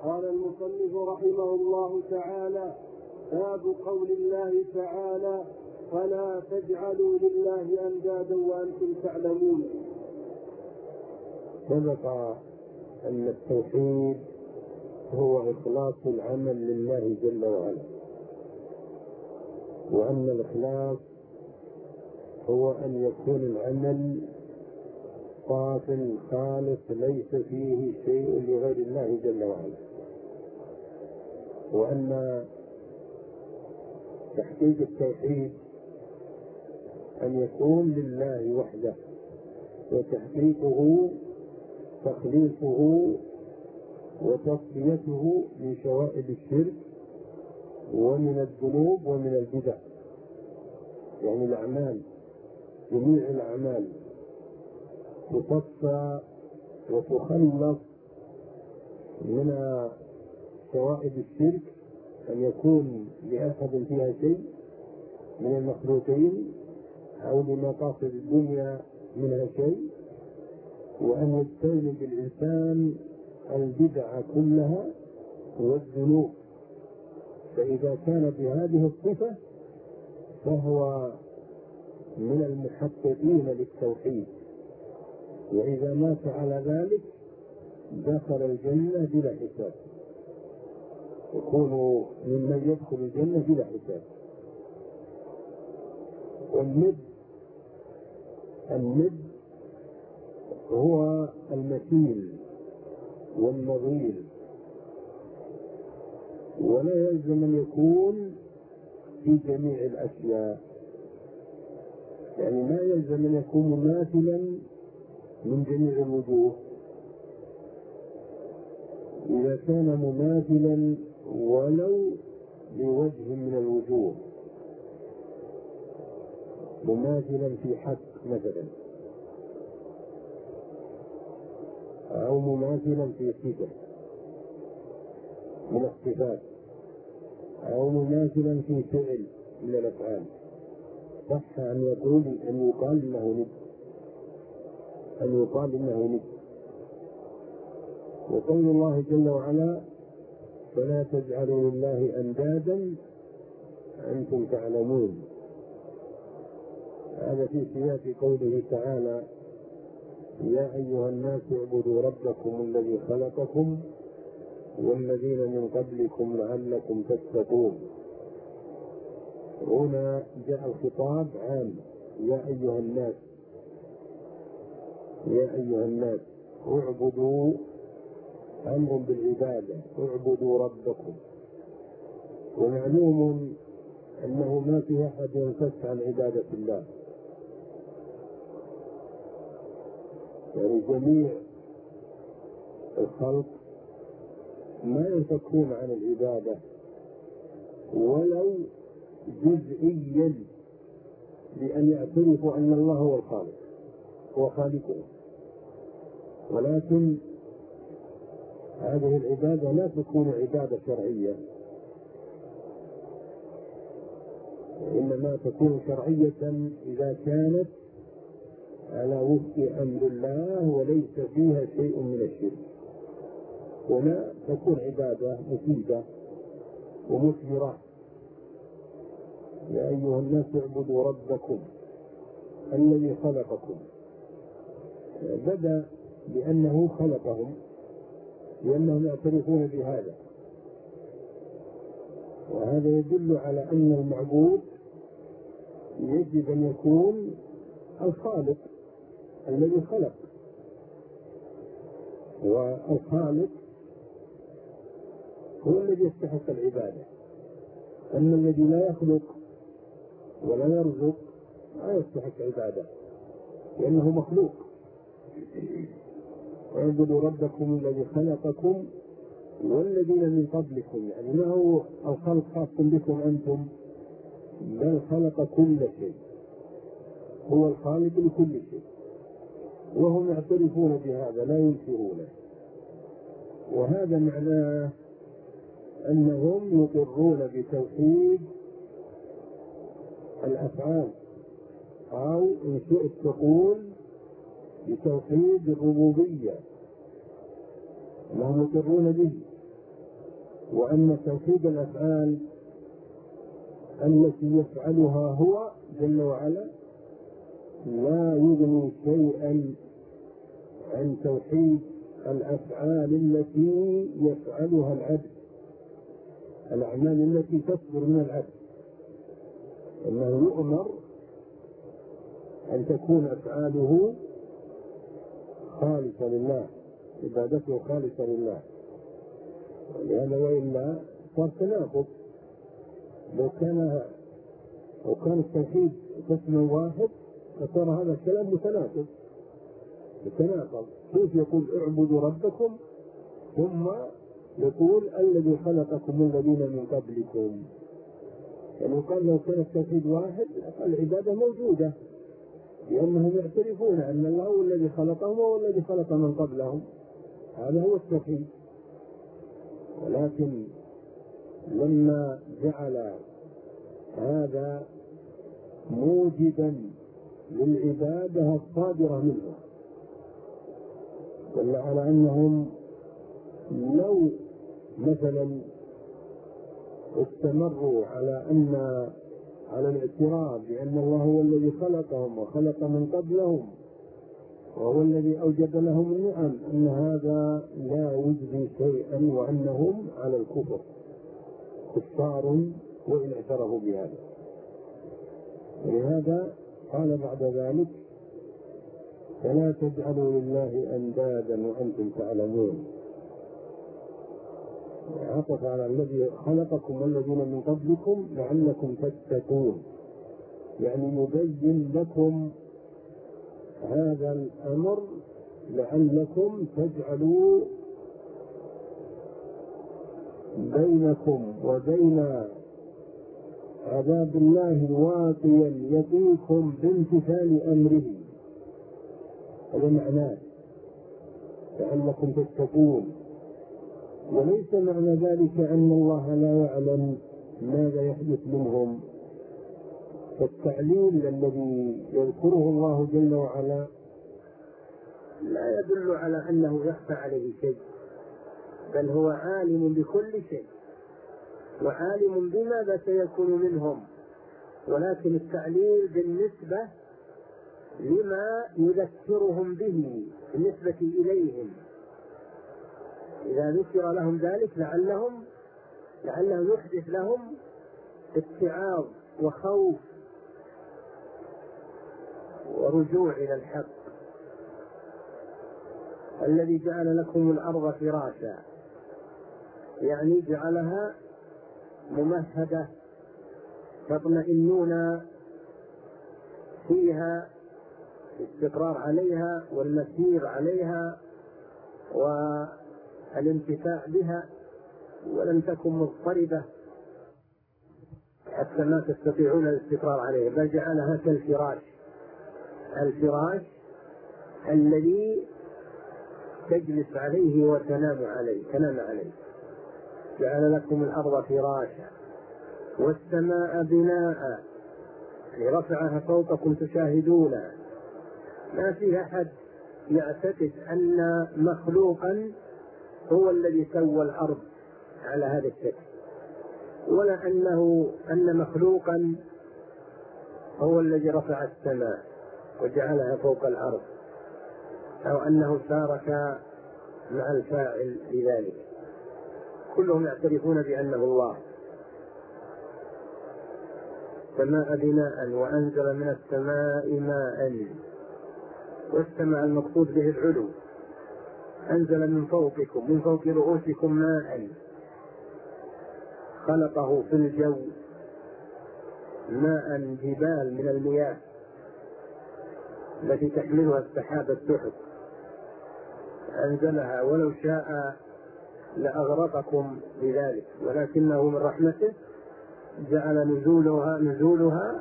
قال المصنف رحمه الله تعالى: باب قول الله تعالى: فلا تجعلوا لله أندادا وأنتم تعلمون. سبق أن التوحيد هو إخلاص العمل لله جل وعلا، وأن الإخلاص هو أن يكون العمل صاف خالص ليس فيه شيء لغير الله جل وعلا، وأن تحقيق التوحيد أن يكون لله وحده، وتحقيقه تخليصه وتصفيته من شوائب الشرك ومن الذنوب ومن البدع. يعني الأعمال، جميع الأعمال تصفى وتخلص من شوائب الشرك، أن يكون لأحد فيها شيء من المخلوقين أو لمقاصد الدنيا منها شيء، وأن يجتنب الإنسان البدع كلها والذنوب. فإذا كان بهذه الصفة فهو من المحققين للتوحيد، وإذا مات على ذلك دخل الجنة بلا حساب، يكون ممن يدخل الجنة بلا حساب. والند هو المثيل والنظير، ولا يلزم أن يكون في جميع الأشياء، يعني ما يلزم أن يكون مماثلا من جميع الوجوه. إذا كان مماثلا ولو بوجه من الوجوه، مماثلا في حق مثلا، أو مماثلا في صفة من الصفات، أو مماثلا في فعل من الأفعال، صح أن يقال إنه ند. وقول الله جل وعلا: فلا تجعلوا لله أندادا أنتم تعلمون، هذا في سياق قوله تعالى: يا أيها الناس اعبدوا ربكم الذي خلقكم والذين من قبلكم لعلكم تتقون. هنا جاء الخطاب عام: يا أيها الناس، يا أيها الناس اعبدوا، أمر بالعبادة، اعبدوا ربكم. ومعلوم أنه ما في أحد ينفك عن عبادة الله، يعني جميع الخلق ما ينفكون عن العبادة ولو جزئيا، بأن يعترفوا أن الله هو الخالق، هو خالقه. ولكن هذه العبادة لا تكون عبادة شرعية، إنما تكون شرعية إذا كانت على وفق أمر الله وليس فيها شيء من الشرك. هنا تكون عبادة مفيدة ومثمرة. يا أيها الناس اعبدوا ربكم الذي خلقكم، بدأ بأنه خلقهم لأنهم يعترفون بهذا، وهذا يدل على أن المعبود يجب أن يكون الخالق الذي خلق. والخالق هو الذي يستحق العبادة، أما الذي لا يخلق ولا يرزق لا يستحق عبادة لأنه مخلوق. اعبدوا ربكم الذي خلقكم والذين من قبلكم، يعني ما هو الخلق خاص بكم أنتم، بل خلق كل شيء، هو الخالق لكل شيء، وهم يعترفون بهذا لا ينكرونه. وهذا معناه أنهم يقرون بتوحيد الأفعال، أو إن شئت تقول بتوحيد الربوبية، أنهم يقرون به وأن توحيد الأفعال التي يفعلها هو جل وعلا لا يغني شيئا عن توحيد الأفعال التي يفعلها العبد، الأعمال التي تصدر من العبد، إنه يؤمر أن تكون أفعاله خالصة لله، عبادته خالصة لله. ولهذا وإلا صار تناقض. لو كان التوحيد قسم واحد فصار هذا الكلام متناقض. كيف يقول اعبدوا ربكم ثم يقول الذي خلقكم الذين من قبلكم؟ يعني قال لو كان التوحيد واحد العبادة موجودة، لأنهم يعترفون أن الله هو الذي خلقهم وهو الذي خلق من قبلهم، هذا هو التوحيد. ولكن لما جعل هذا موجبا للعبادة الصادرة منه، دل على أنهم لو مثلا استمروا على الاعتراف بأن الله هو الذي خلقهم وخلق من قبلهم وهو الذي أوجد لهم النعم، أن هذا لا يجزي شيئا وأنهم على الكفر كفار وإن اعترفوا بهذا. ولهذا قال بعد ذلك فلا تجعلوا لله أندادا وأنتم تعلمون، عطف على الذي خلقكم والذين من قبلكم لعلكم تتقون، يعني يبين لكم هذا الأمر لعلكم تجعلوا بينكم وبين عذاب الله واقيا يقيكم بامتثال أمره. هذا معناه لعلكم تتقون. وليس معنى ذلك أن الله لا يعلم ماذا يحدث منهم، فالتعليل الذي يذكره الله جل وعلا لا يدل على أنه يخفى عليه شيء، بل هو عالم بكل شيء وعالم بماذا سيكون منهم، ولكن التعليل بالنسبة لما يذكرهم به بالنسبة إليهم، إذا ذكر لهم ذلك لعله يحدث لهم اتعاظ وخوف ورجوع إلى الحق. الذي جعل لكم الأرض فراشا، يعني جعلها ممهدة تطمئنون فيها، الاستقرار عليها والمسير عليها والانتفاع بها، ولم تكن مضطربة حتى ما تستطيعون الاستقرار عليها، بل جعلها كالفراش، الفراش الذي تجلس عليه وتنام عليه. جعل لكم الأرض فراشا والسماء بناء، رفعها فوقكم تشاهدونها. ما في أحد يعتقد أن مخلوقا هو الذي سوى الأرض على هذا الشكل، ولا أن مخلوقا هو الذي رفع السماء وجعلها فوق الأرض، أو أنه شارك مع الفاعل لذلك. كلهم يعترفون بأنه الله. السماء بناء وأنزل من السماء ماء، والسماء المقصود به العلو، أنزل من فوقكم من فوق رؤوسكم ماء، خلقه في الجو ماء جبال من المياه التي تحملها السحاب السحب، أنزلها ولو شاء لأغرقكم بذلك، ولكنه من رحمته جعل نزولها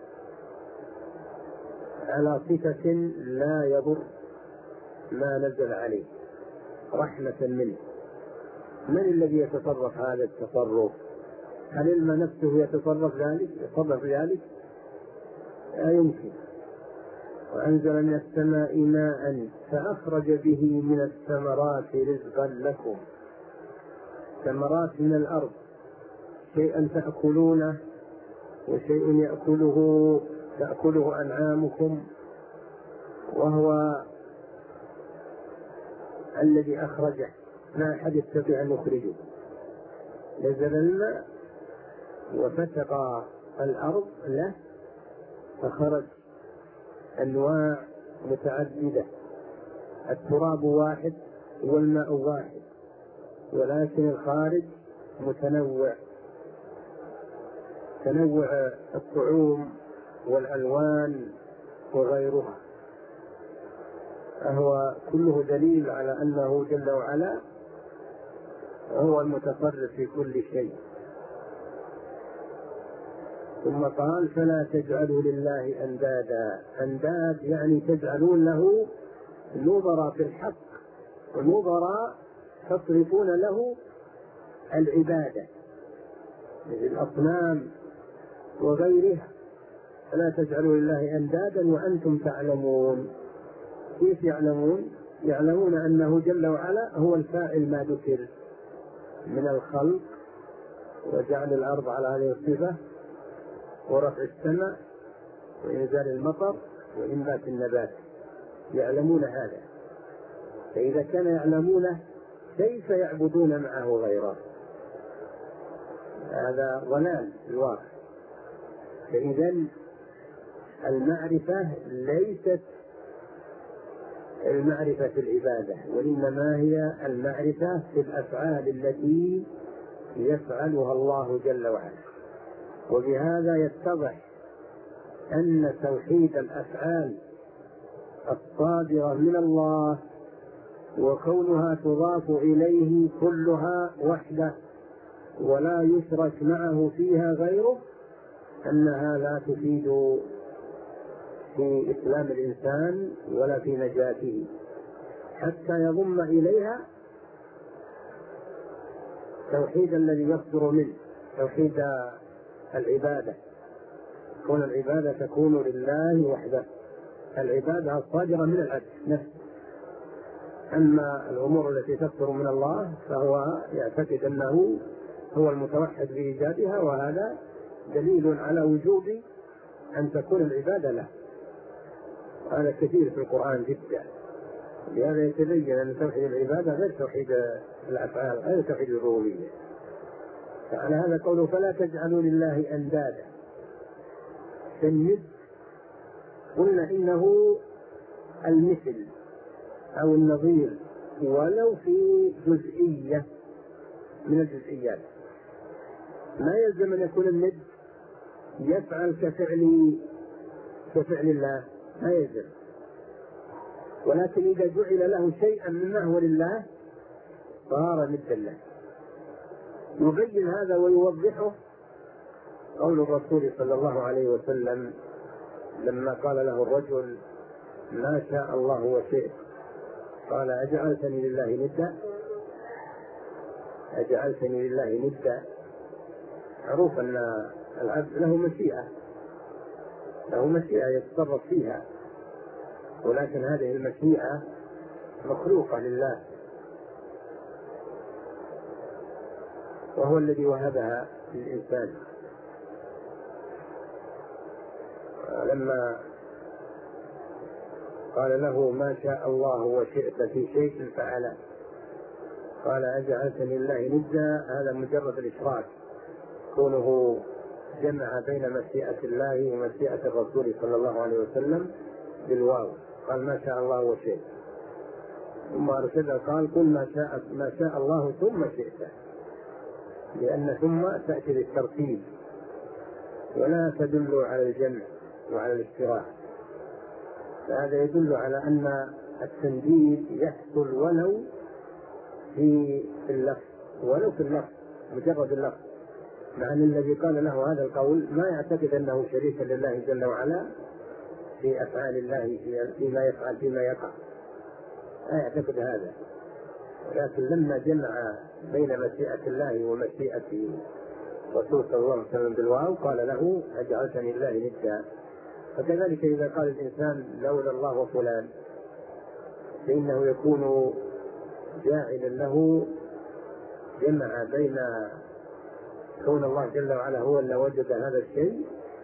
على صفة لا يضر ما نزل عليه، رحمة منه. من الذي يتصرف هذا التصرف؟ هل الماء نفسه يتصرف ذلك؟ لا يمكن. وأنزل من السماء ماء فأخرج به من الثمرات رزقا لكم. ثمرات من الأرض، شيئا تأكلونه وشيء تأكله أنعامكم، وهو الذي أخرجه، ما أحد يستطيع أن يخرجه. نزل الماء وفتق الأرض له فخرج أنواع متعددة، التراب واحد والماء واحد، ولكن الخارج متنوع، تنوع الطعوم والألوان وغيرها. فهو كله دليل على أنه جل وعلا هو المتصرف في كل شيء. ثم قال فلا تجعلوا لله أندادا. أنداد يعني تجعلون له نظراء في الحق، ونظراء تصرفون له العبادة مثل الأصنام وغيرها. فلا تجعلوا لله أندادا وأنتم تعلمون. كيف يعلمون؟ يعلمون أنه جل وعلا هو الفاعل ما ذكر من الخلق وجعل الأرض على هذه الصفة ورفع السماء وإنزال المطر وإنبات النبات، يعلمون هذا. فإذا كان يعلمونه كيف يعبدون معه غيره؟ هذا ضلال في الواقع. فإذا المعرفة ليست المعرفة في العبادة، وإنما هي المعرفة في الأفعال التي يفعلها الله جل وعلا. وبهذا يتضح أن توحيد الأفعال الصادرة من الله وكونها تضاف إليه كلها وحده ولا يشرك معه فيها غيره، أنها لا تفيد في إسلام الإنسان ولا في نجاته، حتى يضم إليها توحيد الذي يصدر منه، توحيد العبادة، كون العبادة تكون لله وحده، العبادة الصادرة من العبد نفسه. أما الأمور التي تصدر من الله فهو يعتقد أنه هو المتوحد بإيجادها، وهذا دليل على وجوب أن تكون العبادة له. هذا كثير في القرآن جدا، لهذا يتبين أن توحيد العبادة غير توحيد الأفعال، غير توحيد الربوبية. فعلى هذا قوله فلا تجعلوا لله أندادا. الند قلنا إنه المثل أو النظير ولو في جزئية من الجزئيات. ما يلزم أن يكون الند يفعل كفعل الله، ما يلزم، ولكن إذا جعل له شيئا مما هو لله صار ندا له. يبين هذا ويوضحه قول الرسول صلى الله عليه وسلم لما قال له الرجل ما شاء الله وشئت، قال أجعلتني لله ندا؟ أجعلتني لله ندا؟ معروف أن العبد له مشيئة يتصرف فيها، ولكن هذه المشيئة مخلوقة لله، وهو الذي وهبها للإنسان. لما قال له ما شاء الله وشئت في شيء فعله، قال أجعلتني لله ندا، هذا مجرد الإشراك، كونه جمع بين مشيئة الله ومشيئة الرسول صلى الله عليه وسلم بالواو، قال ما شاء الله وشئت، ثم أرسل قال قل ما شاء الله ثم شئت، لأن ثم تأتي بالترتيب ولا تدل على الجمع وعلى الاشتراك. فهذا يدل على أن التنديد يحصل ولو في اللفظ، مجرد اللفظ، مع أن الذي قال له هذا القول ما يعتقد أنه شريك لله جل وعلا في أفعال الله فيما يفعل فيما يقع، لا يعتقد هذا، ولكن لما جمع بين مشيئة الله ومشيئة الرسول صلى الله عليه وسلم بالواو قال له أجعلتني لله ندا. فكذلك إذا قال الإنسان لولا الله وفلان، فإنه يكون جاعلا له جمع بين كون الله جل وعلا هو اللي وجد هذا الشيء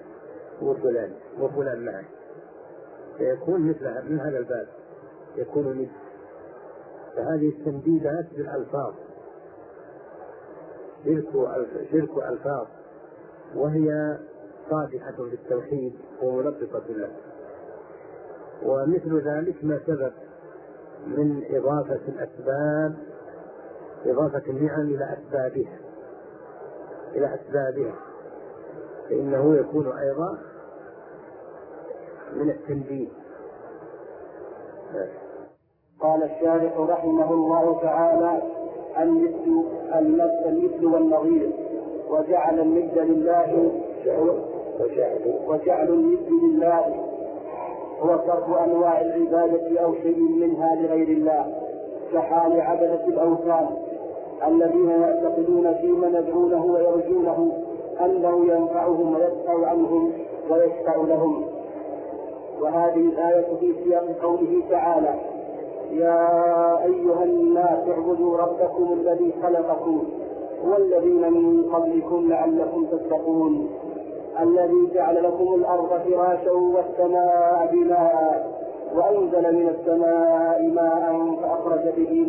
وفلان معه، فيكون مثل من هذا الباب يكون مثل. فهذه التمديدات بالألفاظ شرك ألفاظ، وهي صادحة بالتوحيد وملبسة له. ومثل ذلك ما سبق من إضافة الأسباب، إضافة النعم إلى أسبابها فإنه يكون أيضا من التمديد. قال الشارح رحمه الله تعالى: المثل والنظير، وجعل الند لله هو صرف أنواع العبادة أو شيء منها لغير الله، كحال عبدة الأوثان الذين يعتقدون فيمن يدعونه ويرجونه أنه ينفعهم ويدفع عنهم ويشفع لهم. وهذه الآية في سياق قوله تعالى: يا أيها الناس اعبدوا ربكم الذي خلقكم والذين من قبلكم لعلكم تتقون، الذي جعل لكم الأرض فراشا والسماء بناء وأنزل من السماء ماء فأخرج به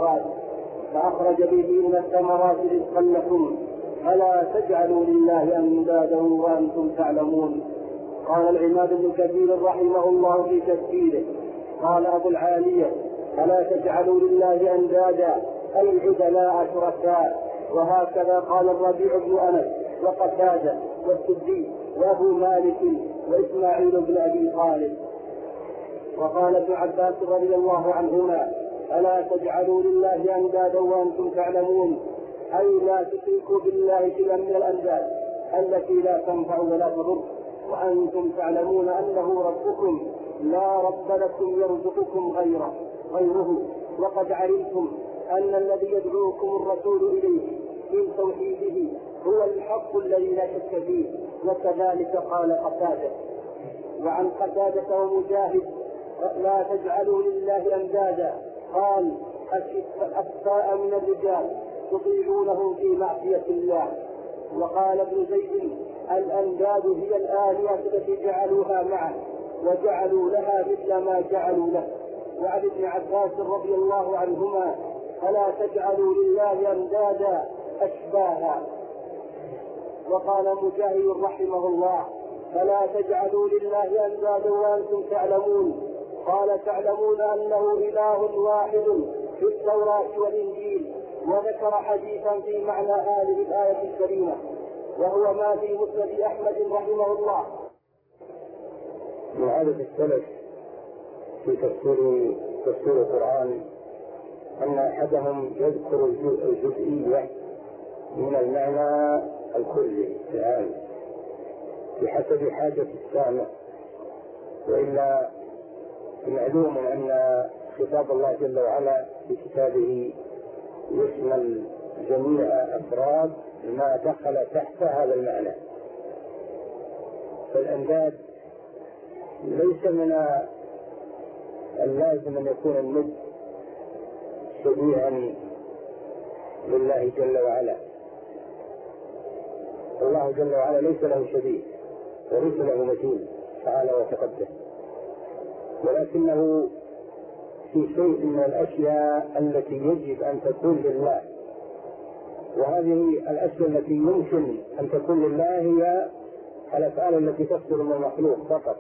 من الثمرات رزقا لكم فلا تجعلوا لله أندادا وأنتم تعلمون. قال العماد بن كثير رحمه الله في تفسيره: قال أبو العالية: فلا تجعلوا لله أندادا أي عدلاء شركاء. وهكذا قال الربيع بن أنس وقتادة والسدي وأبو مالك وإسماعيل بن أبي خالد. وقال ابن عباس رضي الله عنهما: ألا تجعلوا لله أندادا وأنتم تعلمون، أي لا تشركوا بالله شيئا من الأنداد التي لا تنفع ولا تضر، وأنتم تعلمون أنه ربكم لا رب لكم يرزقكم غيره، وقد علمتم أن الذي يدعوكم الرسول إليه من توحيده هو الحق الذي لا شك فيه. وكذلك قال قتادة. وعن قتادة ومجاهد: لا تجعلوا لله أندادا، قال: الأكفاء من الرجال تطيعونهم في معصية الله. وقال ابن زيد: الأنداد هي الآلهة التي جعلوها معه وجعلوا لها مثل ما جعلوا له. وعن ابن عباس رضي الله عنهما: فلا تجعلوا لله أندادا أشباها. وقال مجاهد رحمه الله: فلا تجعلوا لله أندادا وأنتم تعلمون. قال: تعلمون أنه إله واحد في التوراة والإنجيل. وذكر حديثا في معنى هذه الآية الكريمة، وهو ما في مسند أحمد رحمه الله. من عادة السلف في تفسير القرآن أن أحدهم يذكر الجزئية من المعنى الكلي العام بحسب حاجة السامع، وإلا معلوم أن خطاب الله جل وعلا في كتابه يشمل جميع أفراد ما دخل تحت هذا المعنى. فالأنداد ليس من اللازم أن يكون الند شبيها لله جل وعلا. الله جل وعلا ليس له شبيه وليس له مثيل تعالى وتقدم، ولكنه في شيء من الأشياء التي يجب أن تكون لله، وهذه الأشياء التي يمكن أن تكون لله هي الأفعال التي تصدر من المخلوق فقط.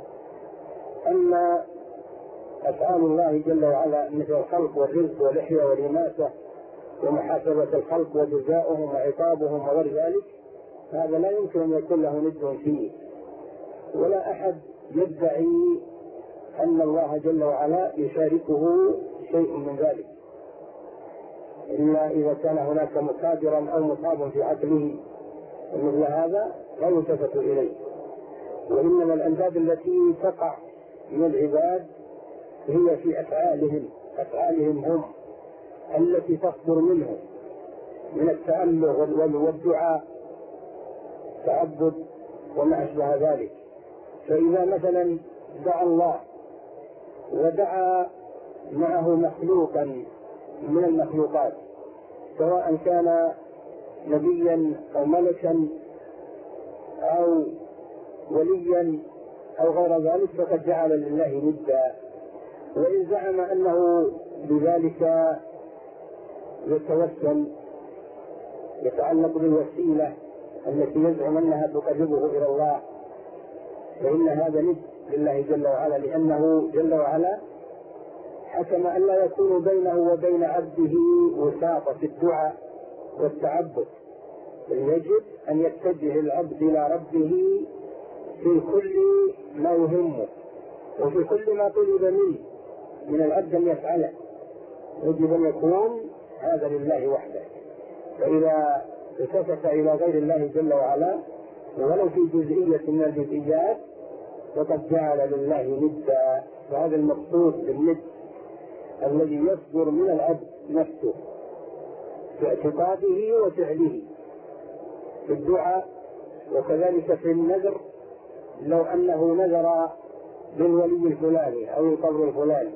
أما أفعال الله جل وعلا مثل الخلق والرزق والإحياء والإماتة ومحاسبة الخلق وجزاؤهم وعقابهم وغير ذلك، هذا لا يمكن أن يكون له ند فيه، ولا أحد يدعي أن الله جل وعلا يشاركه شيء من ذلك، إلا إذا كان هناك مقادرا أو مصاب في عقله مثل هذا لا يلتفت إليه. وإنما الأنداد التي تقع من العباد هي في أفعالهم هم التي تصدر منهم من التأله والدعاء تعبد وما أشبه ذلك. فإذا مثلا دعا الله ودعا معه مخلوقا من المخلوقات سواء كان نبيا أو ملكا أو وليا أو غير ذلك فقد جعل لله ندا. وإن زعم أنه بذلك يتوسل يتعلق بالوسيلة التي يزعم أنها تقربه إلى الله فإن هذا ند لله جل وعلا، لأنه جل وعلا حكم أن لا يكون بينه وبين عبده وساطة في الدعاء والتعبد، بل يجب أن يتجه العبد إلى ربه في كل ما يهمه وفي كل ما طلب منه من العبد أن يفعله، يجب أن يكون هذا لله وحده. فإذا التفت إلى غير الله جل وعلا ولو في جزئية من الجزئيات فقد جعل لله ندا. فهذا المقصود بالند الذي يصدر من العبد نفسه في اعتقاده وفعله في الدعاء، وكذلك في النذر لو أنه نذر بالولي الفلاني أو القبر الفلاني.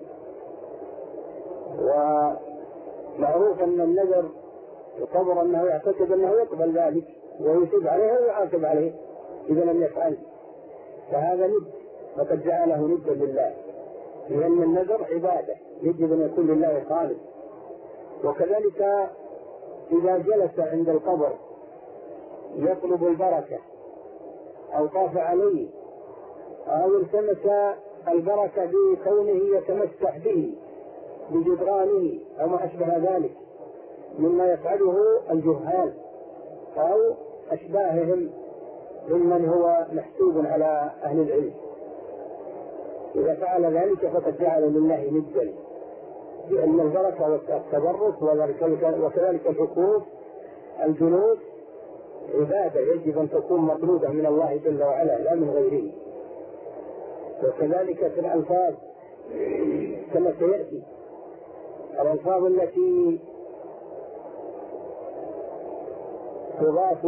ومعروف أن النذر القبر أنه يعتقد أنه يقبل ذلك ويثيب عليه ويعاقب عليه إذا لم يفعل، فهذا ند فقد جعله ندا لله، لأن النذر عبادة يجب أن يكون لله خالص. وكذلك إذا جلس عند القبر يطلب البركة أو طاف عليه أو التمس البركة بكونه يتمسح به بجدرانه أو ما أشبه ذلك مما يفعله الجهال أو أشباههم ممن هو محسوب على أهل العلم، إذا فعل ذلك فقد جعل لله ندا، لأن البركة والتبرك وكذلك الحقوق الجنود عبادة يجب أن تكون مطلوبة من الله جل وعلا لا من غيره. وكذلك في الألفاظ كما سيأتي الألفاظ التي تضاف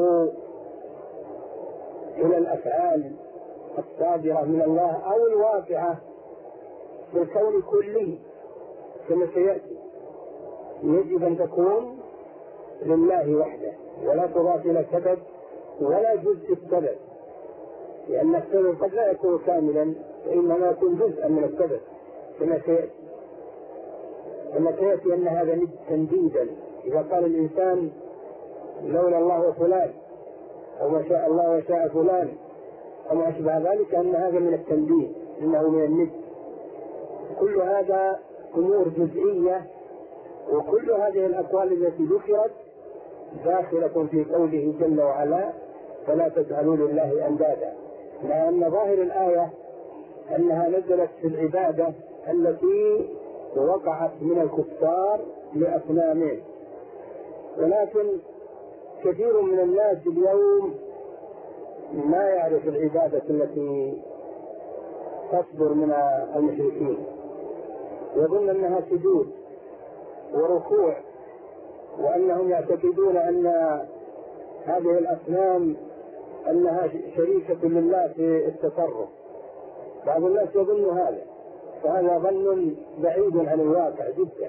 إلى الأفعال الصادرة من الله أو الواقعة في الكون كله كما سيأتي يجب أن تكون لله وحده ولا تضاف إلى سبب ولا جزء السبب، لأن السبب قد لا يكون كاملا وإنما يكون جزءا من السبب كما سيأتي أن هذا ند تنديدا. إذا قال الإنسان لولا الله وفلان أو ما شاء الله وشاء فلان أو ما أشبه ذلك أن هذا من التنديد إنه من الند. كل هذا أمور جزئية، وكل هذه الأقوال التي ذكرت داخلة في قوله جل وعلا فلا تجعلوا لله أندادا، لأن ظاهر الآية أنها نزلت في العبادة التي وقعت من الكفار لأصنامهم. ولكن كثير من الناس اليوم ما يعرف العبادة التي تصدر من المشركين، يظن أنها سجود وركوع، وأنهم يعتقدون أن هذه الأصنام أنها شريكة لله في التصرف. بعض الناس يظن هذا، فهذا ظن بعيد عن الواقع جدا.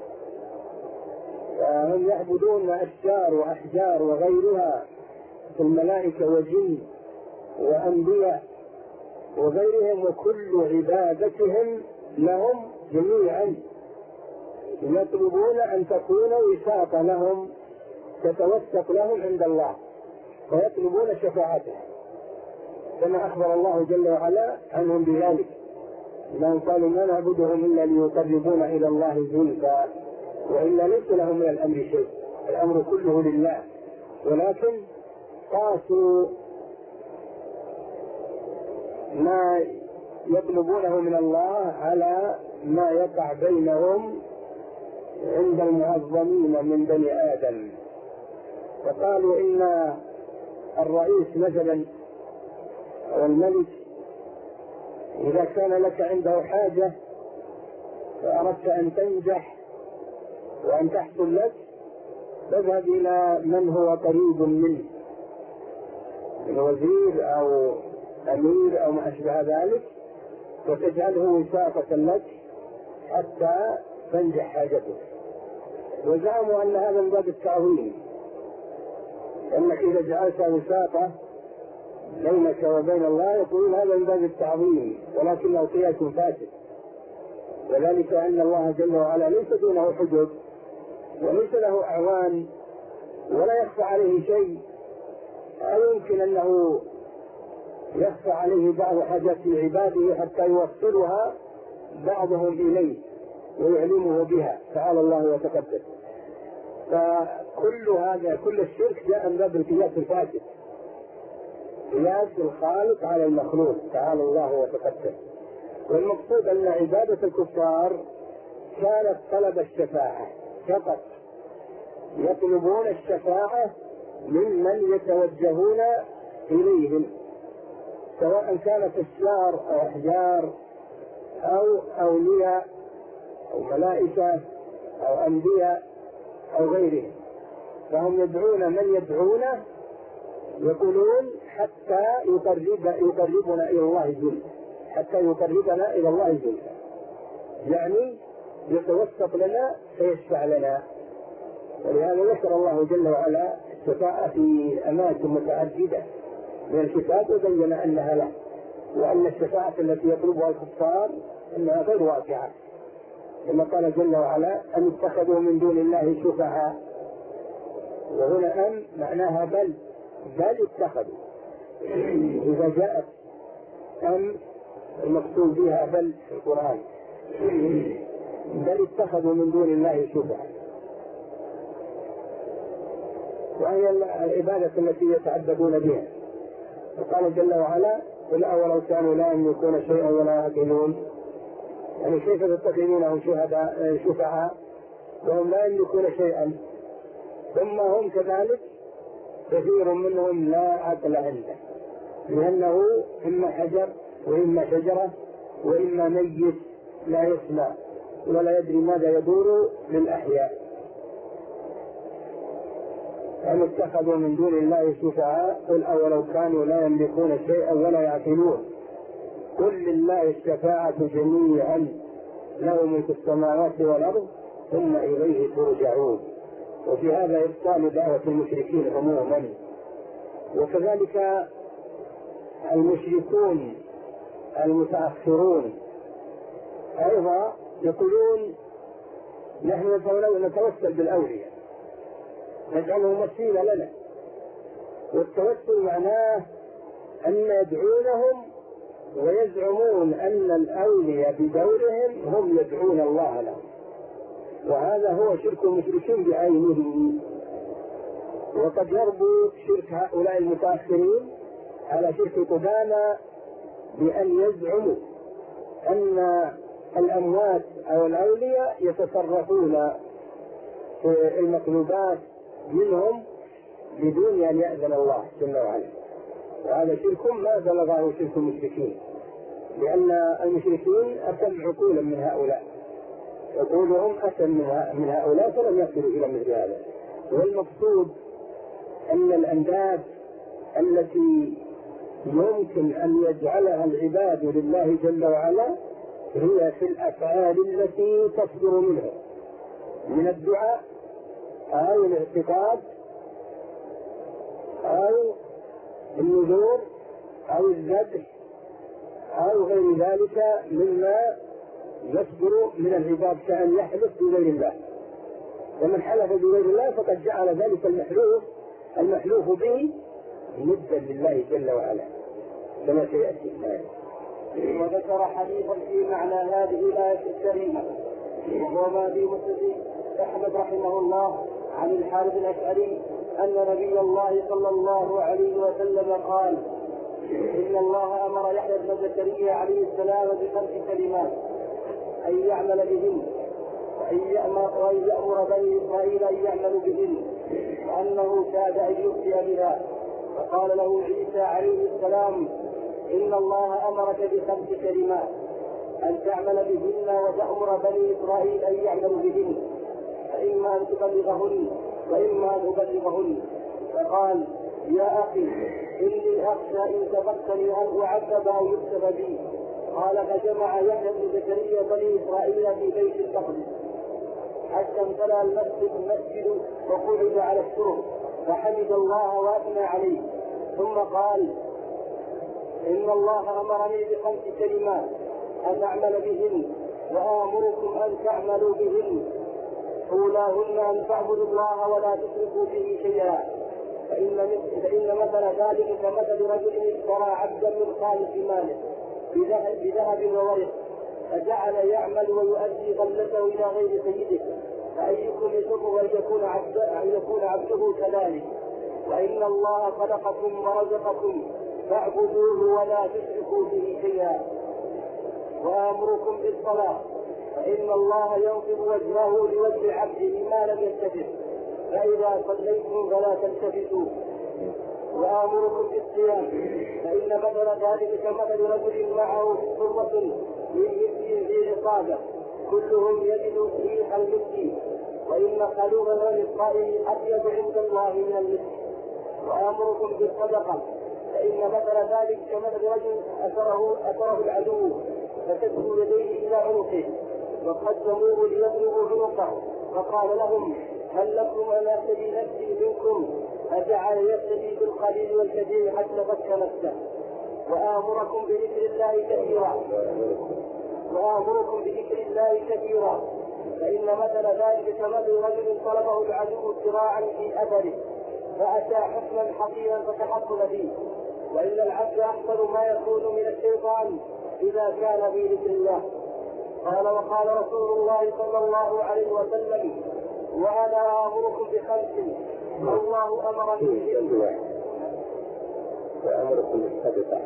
فهم يعبدون أشجار وأحجار وغيرها في الملائكة والجن وأنبياء وغيرهم، وكل عبادتهم لهم جميعا يطلبون أن تكون وساطة لهم تتوثق لهم عند الله ويطلبون شفاعتهم، كما أخبر الله جل وعلا عنهم بذلك لأن قالوا ما نعبدهم إلا ليقربونا إلى الله زلفى وإلا ليس لهم من الأمر شيء، الأمر كله لله، ولكن قاسوا ما يطلبونه من الله على ما يقع بينهم عند المعظمين من بني آدم. فقالوا إن الرئيس مثلا أو الملك إذا كان لك عنده حاجة فأردت أن تنجح وأن تحصل لك تذهب إلى من هو قريب منه من وزير أو أمير أو ما أشبه ذلك وتجعله وساطة لك حتى تنجح حاجتك. وزعموا أن هذا من باب التعظيم، أنك إذا جعلت وساطة بينك وبين الله يقولون هذا من باب التعظيم، ولكنه قياس فاسد، وذلك أن الله جل وعلا ليس دونه حجب وليس له أعوان ولا يخفى عليه شيء، أو يمكن أنه يخفى عليه بعض حاجات عباده حتى يوصلها بعضهم إليه ويعلمه بها، تعالى الله وتقدس. فكل هذا كل الشرك جاء من باب القياس الفاسد، قياس الخالق على المخلوق، تعالى الله وتقدس. والمقصود أن عبادة الكفار كانت طلب الشفاعة فقط، يطلبون الشفاعة ممن يتوجهون إليهم، سواء كانت أشجار أو أحجار أو أولياء أو ملائكة أو أنبياء أو غيرهم، فهم يدعون من يدعونه يقولون حتى يقربنا إلى الله جل، حتى يقربنا إلى الله جل، يعني يتوسط لنا فيشفع لنا. ولهذا ذكر الله جل وعلا الشفاعة في أماكن متعددة من الكتاب وبين أنها له، وأن الشفاعة التي يطلبها الكفار أنها غير واقعة، كما قال جل وعلا أن اتخذوا من دون الله شفعاء، وهنا أن معناها بل اتخذوا. إذا جاءت أن المقصود بها بل في القرآن، بل اتخذوا من دون الله شفعاء، وهي العبادة التي يتعبدون بها. وقال جل وعلا قل أولو كانوا لا يملكون شيئا ولا يعقلون، يعني كيف تتخذونهم شفعاء وهم لا يملكون شيئا، ثم هم كذلك كثير منهم لا عقل عنده، لأنه إما حجر وإما شجرة وإما ميت لا يسمع ولا يدري ماذا يدور للأحياء. أم اتخذوا من دون الله شفعاء قل أولو كانوا لا يملكون شيئا ولا يعقلون قل لله الشفاعة جميعا له ملك السماوات والأرض ثم إليه ترجعون. وفي هذا إبطال دعوة المشركين عموما، وكذلك المشركون المتأخرون أيضا يقولون نحن نتوسل بالأولياء نجعلهم وسيلة لنا، والتوسل معناه أن يدعونهم ويزعمون أن الأولياء بدورهم هم يدعون الله لهم، وهذا هو شرك المشركين بعينه. وقد يربو شرك هؤلاء المتأخرين على شرك قدامى بأن يزعموا أن الأموات أو الأولياء يتصرفون في المطلوبات منهم بدون أن يأذن الله جل وعلا، وهذا شرك ما بلغه شرك المشركين، لأن المشركين أتم عقولا من هؤلاء، عقولهم أتم من هؤلاء فلم يصلوا إلى مثل هذا. والمقصود أن الأنداد التي يمكن أن يجعلها العباد لله جل وعلا هي في الأفعال التي تصدر منه من الدعاء أو الاعتقاد أو النذور أو الذبح أو غير ذلك مما يصدر من العباد، كأن يحلف بغير الله، ومن حلف بغير الله فقد جعل ذلك المحلوف به ندا لله جل وعلا كما سيأتي. وذكر حديثا في معنى هذه الآية الكريمة، وهو ما في مسند أحمد رحمه الله عن الحارث الأشعري أن نبي الله صلى الله عليه وسلم قال إن الله أمر يحيى بن زكريا عليه السلام ب5 كلمات أن يعمل بهن وأن يأمر بني إسرائيل أن يعملوا بهن، وأنه كاد أن يفتي بها. فقال له عيسى عليه السلام إن الله أمرك ب5 كلمات أن تعمل بهن وتأمر بني إسرائيل أن يعملوا بهن، فإما أن تبلغهن وإما أن أبلغهن. فقال يا أخي إني أخشى إن سبقتني أن أعذب أو يكتب بي. قال فجمع يحيى بن زكريا بني إسرائيل في بيت المقدس، حتى امتلأ المسجد وقعد على السرر فحمد الله وأثنى عليه، ثم قال: إن الله أمرني ب5 كلمات أن أعمل بهن وآمركم أن تعملوا بهن. أولاهن أن تعبدوا الله ولا تشركوا به شيئا، فإن مثل ذلك كمثل رجل اشترى عبدا من خالص ماله بذهب وورق، فجعل يعمل ويؤدي غلته إلى غير سيده، فأيكم يسر أن يكون عبده كذلك؟ وإن الله خلقكم ورزقكم فاعبدوه ولا تشركوا به شيئا. وآمركم بالصلاة، فإن الله ينصب وجهه لوجه عبده ما لم يلتفت، فإذا صليتم فلا تلتفتوا. وآمركم بالصيام، فإن مثل ذلك كمثل رجل معه حرة من مسك في رقابة كلهم يجد ريح المسك، وإن خلوفا للصائم أطيب عند الله من المسك. وآمركم بالصدقة، فإن مثل ذلك كمثل رجل أثره العدو فكتبوا يديه إلى عنقه وقدموه ليضربوا عنقه، فقال لهم: هل لكم أن أفتدي نفسي منكم؟ فجعل يفتدي بالقليل والكثير حتى فك نفسه. وآمركم بذكر الله كثيرا، فإن مثل ذلك كمثل رجل طلبه العدو صراعا في أثره فأتى حكما حقيرا فتحصل فيه. وإن العبد أحسن ما يكون من الشيطان إذا كان في ذكر الله. وقال رسول الله صلى الله عليه وسلم: وأنا آمركم ب5 الله أمرني بهن. وآمركم بالصدقة،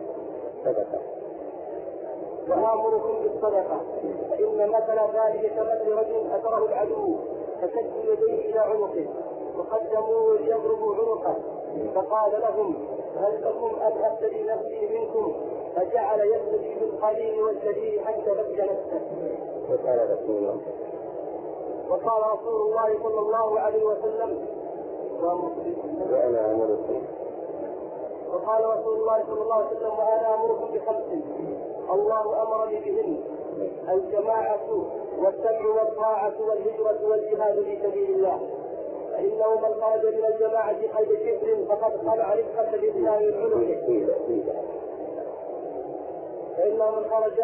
فإن مثل ذلك كمثل رجل أثره العدو فشدوا يديه إلى عنقه وقدموه ليضربوا عنقه، فقال لهم: هل لكم أن أفتدي نفسي منكم؟ فجعل يفتدي بالقليل والكثير حتى فك نفسه. وقال رسول الله صلى الله عليه وسلم: وأنا أمركم ب5 الله أمرني بهن: الجماعة والسمع والطاعة والهجرة والجهاد في سبيل الله. فإنه من خرج من الجماعة قيد شبر فقد خلع رفقة الإسلام من عنقه. فإنه من خرج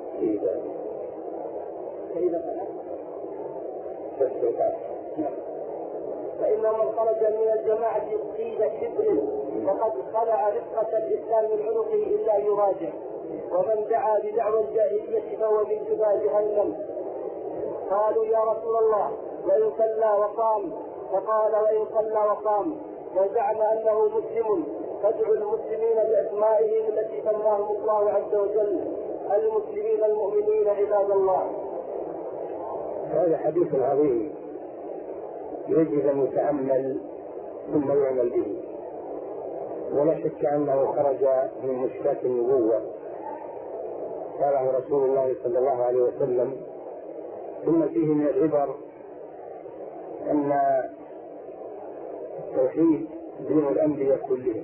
من الجماعة قيد شبر فقد خلع رفقة الإسلام من عنقه إلا يراجع. ومن دعا بدعوى الجاهلية فهو من جبال جهنم. قالوا: يا رسول الله، وإن صلى وصام؟ فقال: وإن صلى وصام وزعم أنه مسلم فادعوا المسلمين بأسمائهم التي سماهم الله عز وجل: المسلمين المؤمنين عباد الله. هذا حديث عظيم يجب أن يتأمل ثم يعمل به، ولا شك أنه خرج من مشكاة النبوة قاله رسول الله صلى الله عليه وسلم. ثم فيه من العبر أن التوحيد دين الأنبياء كلهم،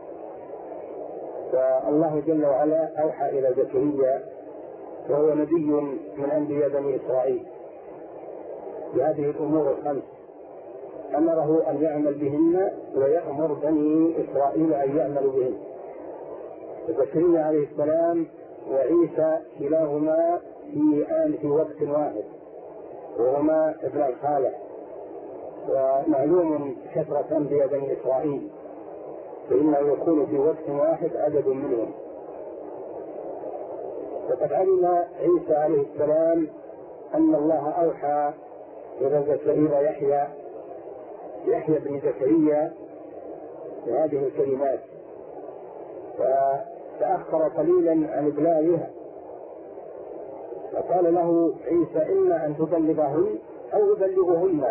فالله جل وعلا أوحى إلى زكريا وهو نبي من أنبياء بني إسرائيل بهذه الأمور ال5 أمره أن يعمل بهن ويأمر بني إسرائيل أن يعملوا بهن. زكريا عليه السلام وعيسى كلاهما في وقت واحد، وهما ابن الخالة، ومعلوم كثرة أنبياء بني إسرائيل فإنه يكون في وقت واحد عدد منهم. وقد علم عيسى عليه السلام أن الله أوحى إلى يحيى بن زكريا بهذه الكلمات، فتأخر قليلا عن إبلاغها، فقال له عيسى: إما أن تبلغهن أو أبلغهن.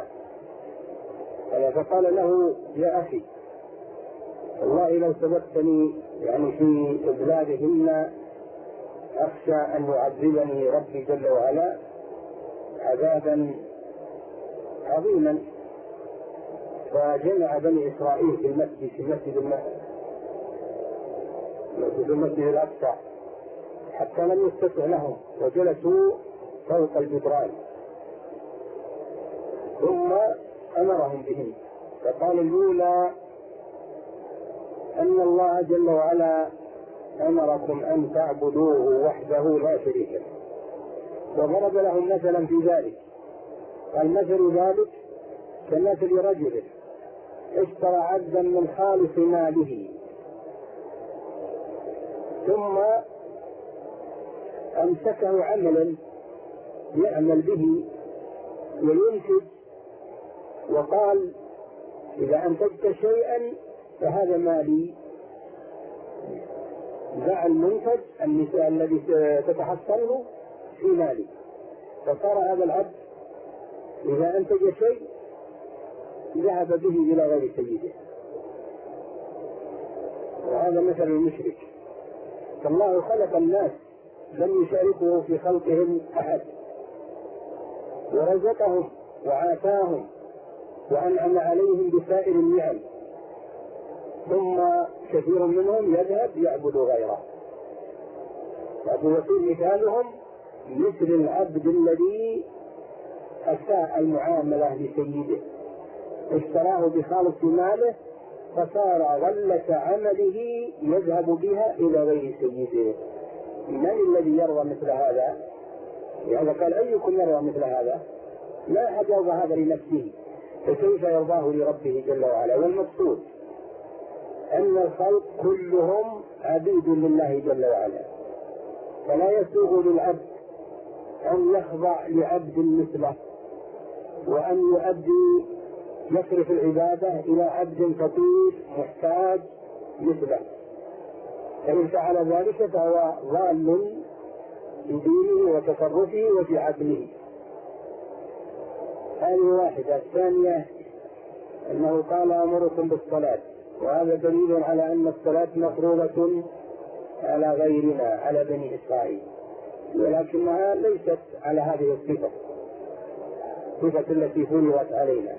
فقال له: يا أخي، والله لو سبقتني في إبلاغهن أخشى أن يعذبني ربي جل وعلا عذابا عظيما. فجمع بني إسرائيل في المسجد الأقصى حتى لم يستطع لهم، وجلسوا فوق الجدران. ثم أمرهم بهن. فقال الأولى أن الله جل وعلا أمركم أن تعبدوه وحده لا شريك له، وضرب لهم مثلا في ذلك، قال مثل ذلك كمثل رجل اشترى عبدا من خالص ماله ثم أمسكه عملا يعمل به وينتج، وقال إذا أنتجت شيئا فهذا مالي، باع المنتج الذي تتحصله في مالي. فصار هذا العبد إذا أنتج شيء ذهب به إلى غير سيده، وهذا مثل المشرك. فالله خلق الناس لم يشاركه في خلقهم أحد، ورزقهم وعافاهم وأنعم عليهم بسائر النعم، ثم كثير منهم يذهب يعبد غيره. ويكون مثالهم مثل العبد الذي أساء المعاملة لسيده، اشتراه بخالص ماله فصار غلة عمله يذهب بها إلى غير سيده. من الذي يرضى مثل هذا؟ يعني قال أيكم يرضى مثل هذا؟ لا أحد يرضى هذا لنفسه، فكيف يرضاه لربه جل وعلا؟ والمقصود أن الخلق كلهم عبيد لله جل وعلا، فلا يسوغ للعبد أن يخضع لعبد مثله، وأن يؤدي يصرف العبادة إلى عبد فقير محتاج مثله، فإن فعل ذلك فهو ضال في دينه وتصرفه وفي عقله. هذه واحدة. الثانية أنه قال أمركم بالصلاة، وهذا دليل على أن الصلاة مفروضة على غيرنا، على بني إسرائيل، ولكنها ليست على هذه الصفة التي فرضت علينا.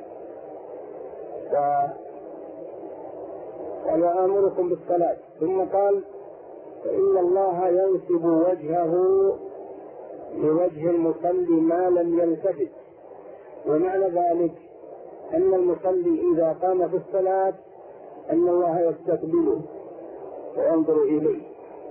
قال أمركم بالصلاة، ثم قال فإن الله ينسب وجهه لوجه المصلي ما لم يلتفت، ومعنى ذلك أن المصلي إذا قام في الصلاة أن الله يستقبله وينظر إليه.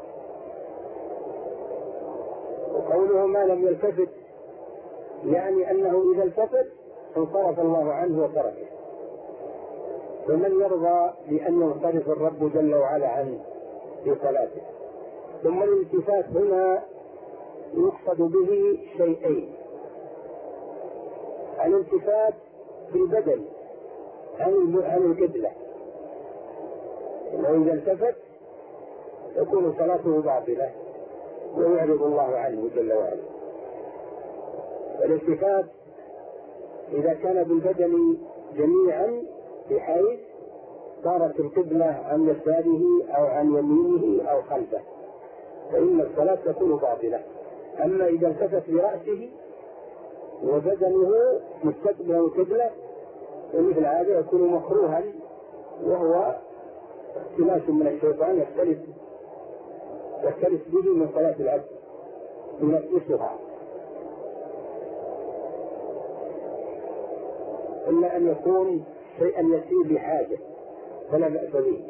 وقوله ما لم يلتفت يعني أنه إذا التفت انصرف الله عنه وتركه، ومن يرضى بأن ينصرف الرب جل وعلا عنه في صلاته. ثم الالتفات هنا يقصد به شيئين: الالتفات في البدن عن القبلة، وإذا التفت تكون صلاته باطلة ويعرض الله عنه جل وعلا. الالتفات إذا كان بالبدن جميعا بحيث صارت القبلة عن يساره أو عن يمينه أو خلفه فإن الصلاة تكون باطلة. أما إذا التفت برأسه وبدنه مستقبل القبلة فمثل هذا يكون مكروها، وهو اختلاس من الشيطان يختلس به من صلاة العبد ينقصها، إلا أن يكون شيئا يسير بحاجة فلا بأس به.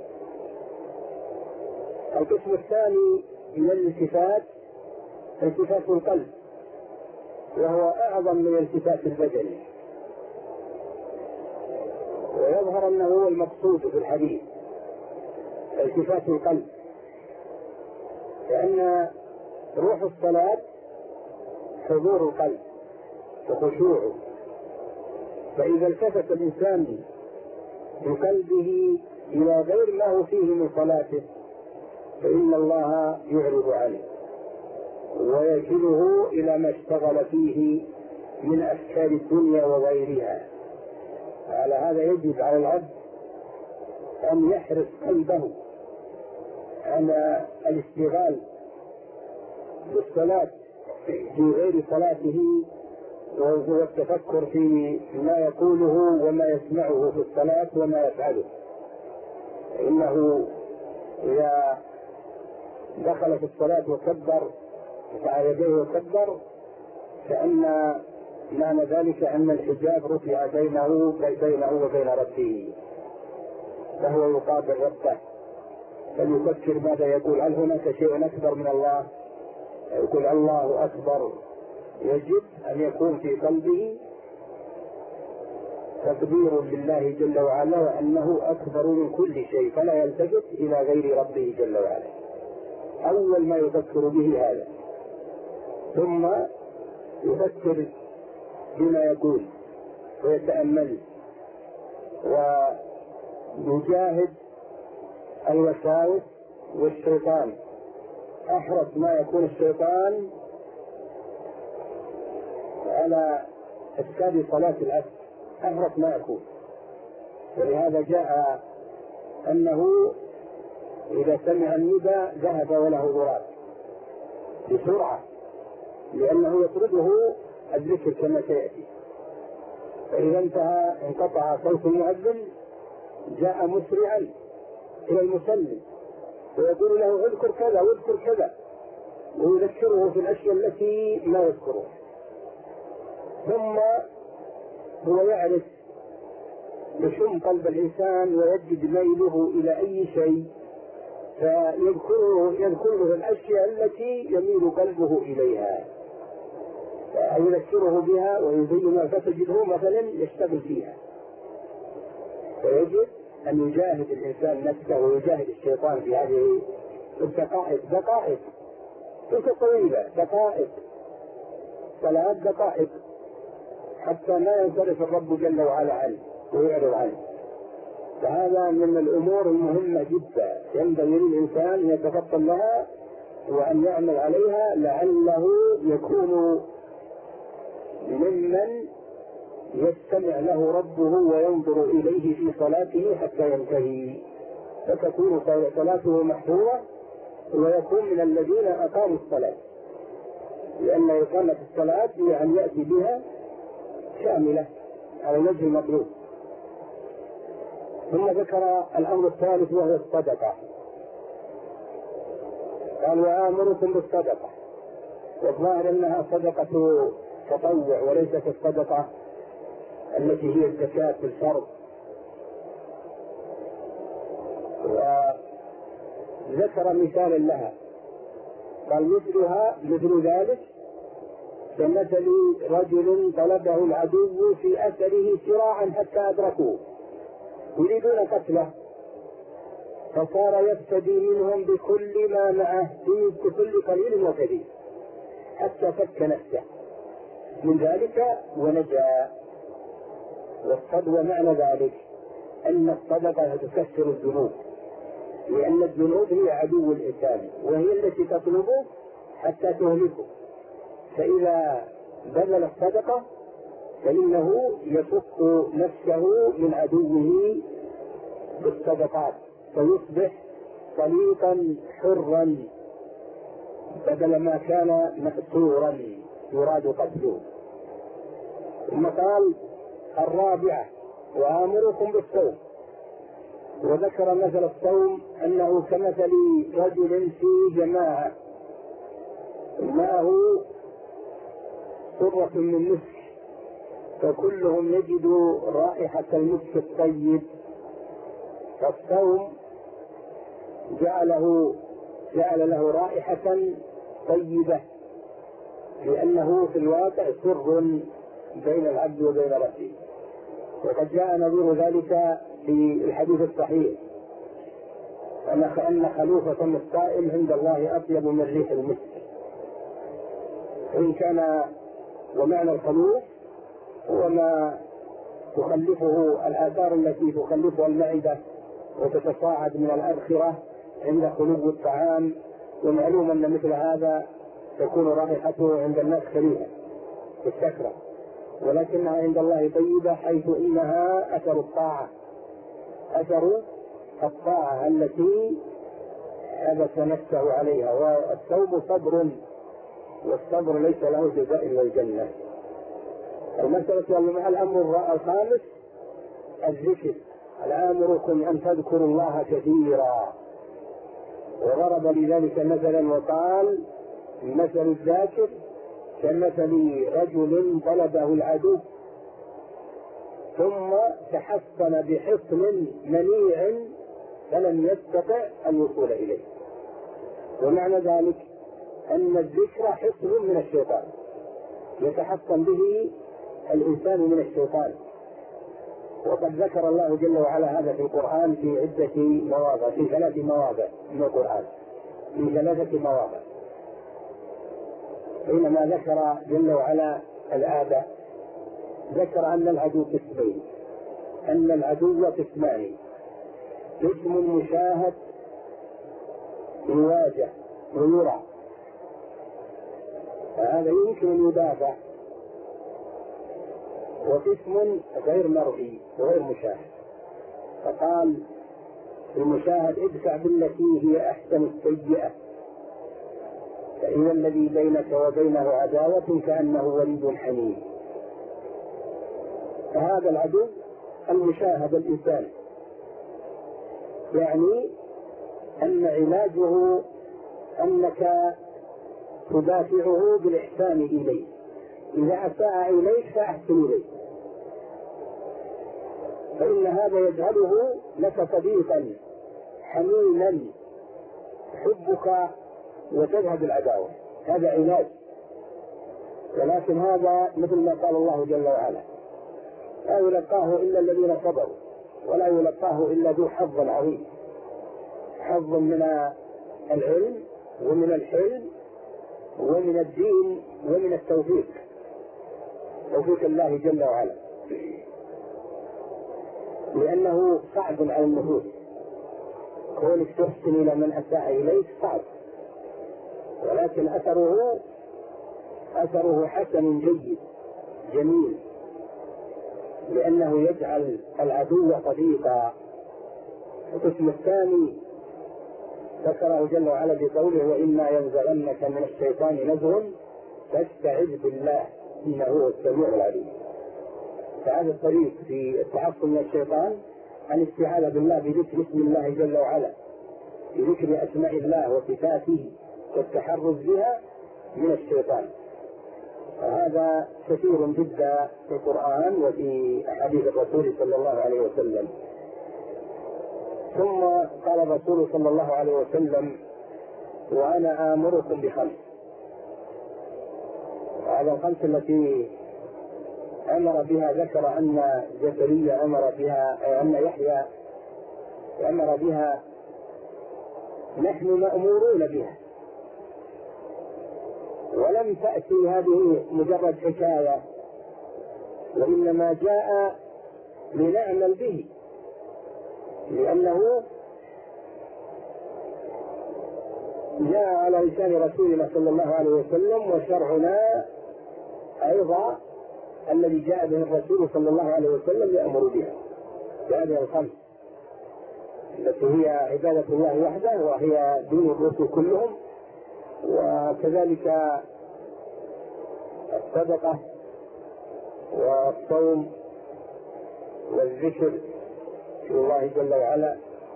القسم الثاني من الالتفات التفات القلب، وهو أعظم من التفات البدن، ويظهر أنه هو المقصود في الحديث التفات القلب، لأن روح الصلاة حضور القلب وخشوعه، فإذا التفت الإنسان بقلبه إلى غير ما هو فيه من صلاته فإن الله يعرض عنه ويكله إلى ما اشتغل فيه من أفكار الدنيا وغيرها. على هذا يجب على العبد أن يحرص قلبه على الاشتغال بالصلاة في غير صلاته والتفكر في ما يقوله وما يسمعه في الصلاة وما يفعله. إنه إذا دخل في الصلاة وكبر رفع يديه وكبر كأن معنى ذلك أن الحجاب رفع بينه وبين ربه، فهو يقابل ربه فليفكر ماذا يقول. هل هناك شيء أكبر من الله؟ يقول الله أكبر. يجب أن يكون في قلبه تقدير لله جل وعلا وأنه أكبر من كل شيء، فلا يلتفت إلى غير ربه جل وعلا. أول ما يفكر به هذا، ثم يفكر بما يقول ويتأمل ويجاهد الوساوس والشيطان. أحرص ما يكون الشيطان على إفساد صلاة العبد، أحرص ما يكون. ولهذا جاء أنه إذا سمع النداء ذهب وله ضراب بسرعة، لأنه يطرده الذكر كما سيأتي. فإذا انقطع صوت المؤذن جاء مسرعا إلى المصلي ويقول له اذكر كذا واذكر كذا، ويذكره في الأشياء التي لا يذكرها. ثم هو يعرف يشم قلب الإنسان ويجد ميله إلى أي شيء فيذكره الأشياء التي يميل قلبه إليها فيذكره بها ويزينها، فتجده مثلا يشتغل فيها. فيجب أن يجاهد الإنسان نفسه ويجاهد الشيطان في هذه دقائق ليست طويلة، دقائق 3 دقائق حتى ما ينصرف الرب جل وعلا عنه ويعرض عنه. فهذا من الأمور المهمة جدا ينبغي للإنسان أن يتفطن لها وأن يعمل عليها لعله يكون ممن يستمع له ربه وينظر إليه في صلاته حتى ينتهي، فتكون صلاته محفوظة ويكون من الذين أقاموا الصلاة، لأن إقامة الصلاة هي أن يأتي بها شاملة على وجه المطلوب. ثم ذكر الأمر الثالث وهو الصدقة. قال وآمركم بالصدقة، والظاهر أنها صدقة تطوع وليست الصدقة التي هي الزكاة بالفرض. وذكر مثالا لها قال مثل ذلك كمثل رجل طلبه العدو في أثره سراعا حتى أدركوه يريدون قتله، فصار يفتدي منهم بكل ما معه بكل قليل وكثير حتى فك نفسه من ذلك ونجا. والصدوة معنى ذلك أن الصدقة تكسر الذنوب، لأن الذنوب هي عدو الإنسان وهي التي تطلبه حتى تهلكه، فإذا بذل الصدقة فإنه يفك نفسه من عدوه بالصدقات فيصبح طليقا حرا بدل ما كان مأسورا يراد قتله. ثم قال الرابعة وآمركم بالصوم، وذكر مثل الصوم أنه كمثل رجل في جماعة معه سرة من مسك فكلهم يجد رائحة المسك الطيب، فالصوم جعل له رائحة طيبة لأنه في الواقع سر بين العبد وبين ربه. وقد جاء نظير ذلك في الحديث الصحيح أن خلوفة الصائم عند الله أطيب من ريح المسك. إن كان ومعنى الخلوف هو ما تخلفه الآثار التي تخلفها المعدة وتتصاعد من الأذخرة عند خلو الطعام، ومعلوم أن مثل هذا تكون رائحته عند الناس كريهة بالسكرة، ولكنها عند الله طيبة حيث إنها أثر الطاعة التي حبس نفسه عليها. والصوم صبر، والصبر ليس له جزاء إلا الجنة. المسألة مع الأمر الخامس الذكر، الآمركم أن تذكروا الله كثيرا، وضرب لذلك مثلا وقال مثل الذاكر كمثل رجل طلبه العدو ثم تحصن بحصن منيع فلم يستطع الوصول إليه. ومعنى ذلك أن الذكر حصن من الشيطان يتحصن به الإنسان من الشيطان. وقد ذكر الله جل وعلا هذا في القرآن في عدة مواضع، في 3 مواضع من القرآن، في 3 مواضع. حينما ذكر جل وعلا الآباء ذكر أن العدو قسمين، أن العدو قسمان: قسم مشاهد يواجه ويرى، فهذا يمكن أن يدافع، وقسم غير مرئي وغير مشاهد. فقال المشاهد: ادفع بالتي هي أحسن السيئة فإذا الذي بينك وبينه عداوة كأنه ولي حميم. فهذا العدو المشاهد الإنسان، يعني أن علاجه أنك تدافعه بالإحسان إليه، إذا أساء إليك فأحسن إليه، فإن هذا يجعله لك صديقا حميما يحبك وتذهب العداوة. هذا علاج. ولكن هذا مثل ما قال الله جل وعلا: لا يلقاه إلا الذين صبروا ولا يلقاه إلا ذو حظ عظيم. حظ من العلم ومن الحلم ومن الدين ومن التوفيق، توفيق الله جل وعلا، لأنه صعب على النفوس. كونك تحسن إلى من أساء إليك صعب، ولكن أثره حسن جيد جميل، لأنه يجعل العدو صديقا. القسم الثاني ذكره جل وعلا بقوله: وإما ينزغنك من الشيطان نزغ فاستعذ بالله إنه هو السميع العليم. فهذا الطريق في التعصم من الشيطان الاستعاذة بالله بذكر اسم الله جل وعلا، بذكر أسماء الله وصفاته والتحرز بها من الشيطان. وهذا كثير جدا في القرآن وفي أحاديث الرسول صلى الله عليه وسلم. ثم قال الرسول صلى الله عليه وسلم: وأنا آمركم ب5. وهذا 5 التي أمر بها ذكر أن زكريا أمر بها، أن يحيى أمر بها، نحن مأمورون بها، ولم تأتي هذه مجرد حكاية، وإنما جاء لنعمل به، لأنه جاء على لسان رسولنا صلى الله عليه وسلم، وشرعنا أيضا الذي جاء به الرسول صلى الله عليه وسلم يأمر بها، بهذه 5 التي هي عبادة الله وحده، وهي دين الرسل كلهم، وكذلك الصدقة والصوم والذكر في الله جل وعلا،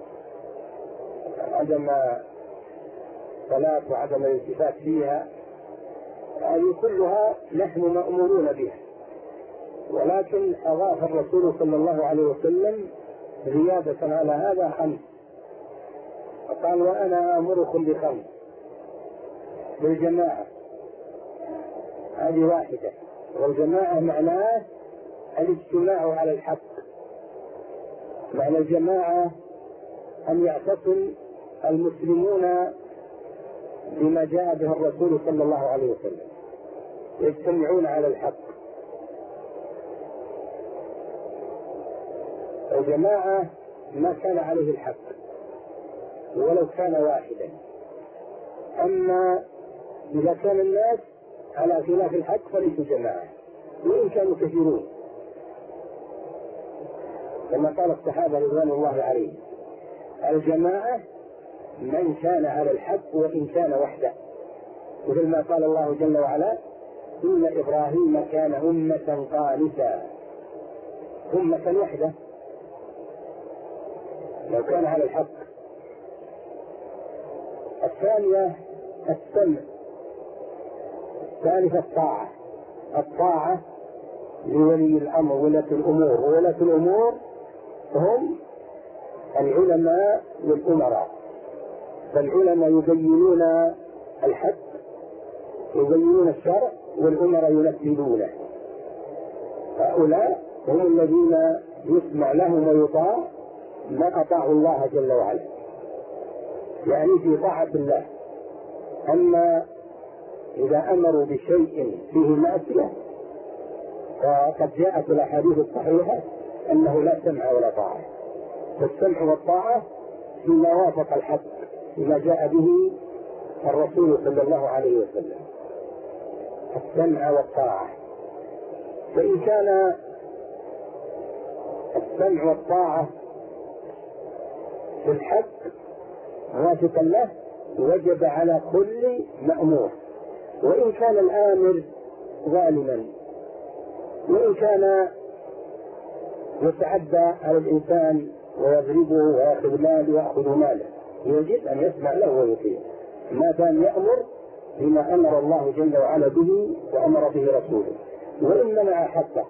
عدم الصلاة وعدم الالتفات فيها، هذه كلها نحن مأمورون بها. ولكن أضاف الرسول صلى الله عليه وسلم زيادة على هذا 5، فقال: وأنا آمركم ب5 بالجماعة. هذه واحدة، والجماعة معناه الاجتماع على الحق. معنى الجماعة أن يعتصم المسلمون بما جاء به الرسول صلى الله عليه وسلم، يجتمعون على الحق. الجماعة ما كان عليه الحق ولو كان واحدا، أما إذا كان الناس على خلاف الحق فليسوا جماعة وإن كانوا كثيرون، كما قال الصحابة رضوان الله عليهم: الجماعة من كان على الحق وإن كان وحده، مثل ما قال الله جل وعلا: إن إبراهيم كان أمة قانتا، أمة وحده لو كان على الحق. الثالث الطاعة لولي الأمر ولاة الأمور، وولاة الأمور هم العلماء والأمراء. فالعلماء يبينون الحق، يبينون الشرع، والأمراء ينفذونه. هؤلاء هم الذين يسمع لهم ويطاع ما أطاعوا الله جل وعلا، يعني في طاعة الله. أما إذا أمروا بشيء فيه معصية فقد جاءت الأحاديث الصحيحة أنه لا سمع ولا طاعة. فالسمع والطاعة فيما وافق الحق، فيما جاء به الرسول صلى الله عليه وسلم، السمع والطاعة. فإن كان السمع والطاعة في الحق موافقا له وجب على كل مأمور، وإن كان الآمر ظالما، وإن كان يتعدى على الإنسان ويضربه ويأخذ ماله يجب أن يسمع له ويطيع ما دام يأمر بما أمر الله جل وعلا به وأمر به رسوله، وإن منع حقه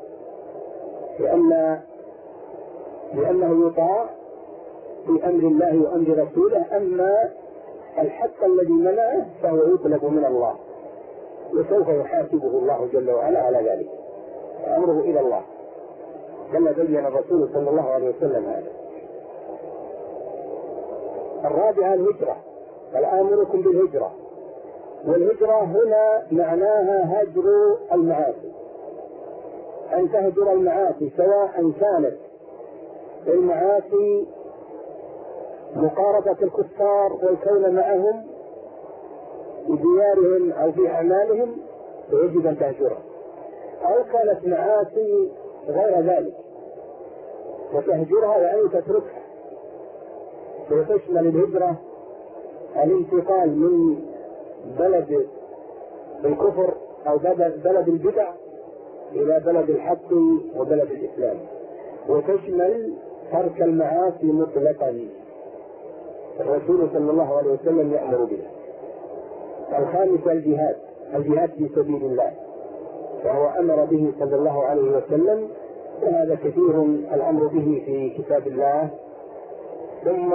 لأنه يطاع في أمر الله وأمر رسوله. أما الحق الذي منعه فهو يطلب من الله، وسوف يحاسبه الله جل وعلا على ذلك، أمره إلى الله كما بين الرسول صلى الله عليه وسلم هذا. الرابعة الهجرة، فآمركم بالهجرة. والهجرة هنا معناها هجر المعاصي، أن تهجر المعاصي، سواء كانت المعاصي مقاربة الكفار والكون معهم بديارهم أو في أعمالهم فيجب أن تهجرها، أو كانت معاصي غير ذلك وتهجرها يعني تتركها. وتشمل الهجرة الانتقال من بلد الكفر أو بلد البدع إلى بلد الحق وبلد الإسلام، وتشمل ترك المعاصي مطلقا، الرسول صلى الله عليه وسلم يأمر به. الخامسة الجهاد في سبيل الله، فهو أمر به صلى الله عليه وسلم، وهذا كثير الأمر به في كتاب الله. ثم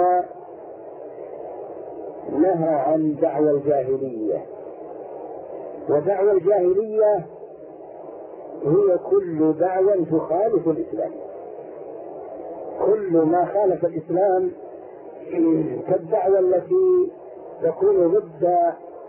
نهى عن دعوى الجاهلية، ودعوى الجاهلية هي كل دعوى تخالف الإسلام، كل ما خالف الإسلام كالدعوى التي تكون ضد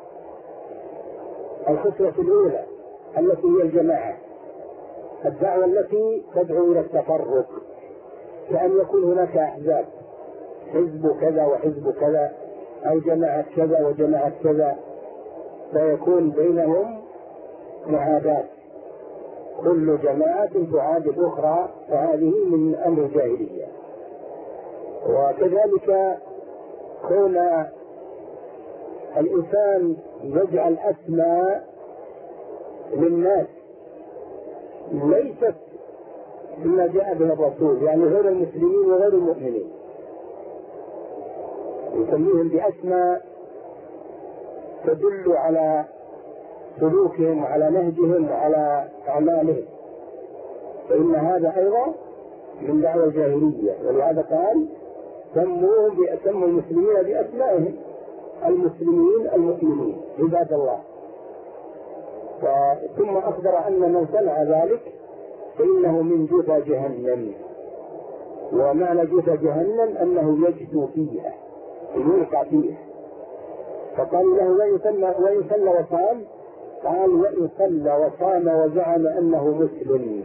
الخطوة الأولى التي هي الجماعة، الدعوة التي تدعو إلى التفرق، كأن يكون هناك أحزاب، حزب كذا وحزب كذا، أو جماعة كذا وجماعة كذا، فيكون بينهم معاداة، كل جماعة تعادي الأخرى، فهذه من أمر الجاهلية. وكذلك كون الإنسان يجعل أسماء للناس ليست مما جاء به الرسول، يعني غير المسلمين وغير المؤمنين، يسميهم بأسماء تدل على سلوكهم وعلى نهجهم وعلى أعمالهم، فإن هذا أيضا من دعوى الجاهلية. ولهذا قال سموا المسلمين بأسمائهم، المسلمين المؤمنين عباد الله. ثم أخبر أن من صنع ذلك فإنه من جثى جهنم، ومعنى جثى جهنم أنه يجثو فيها، يلقى فيها. فقال له وإن صلى وصام، قال وإن صلى وصام وزعم أنه مسلم.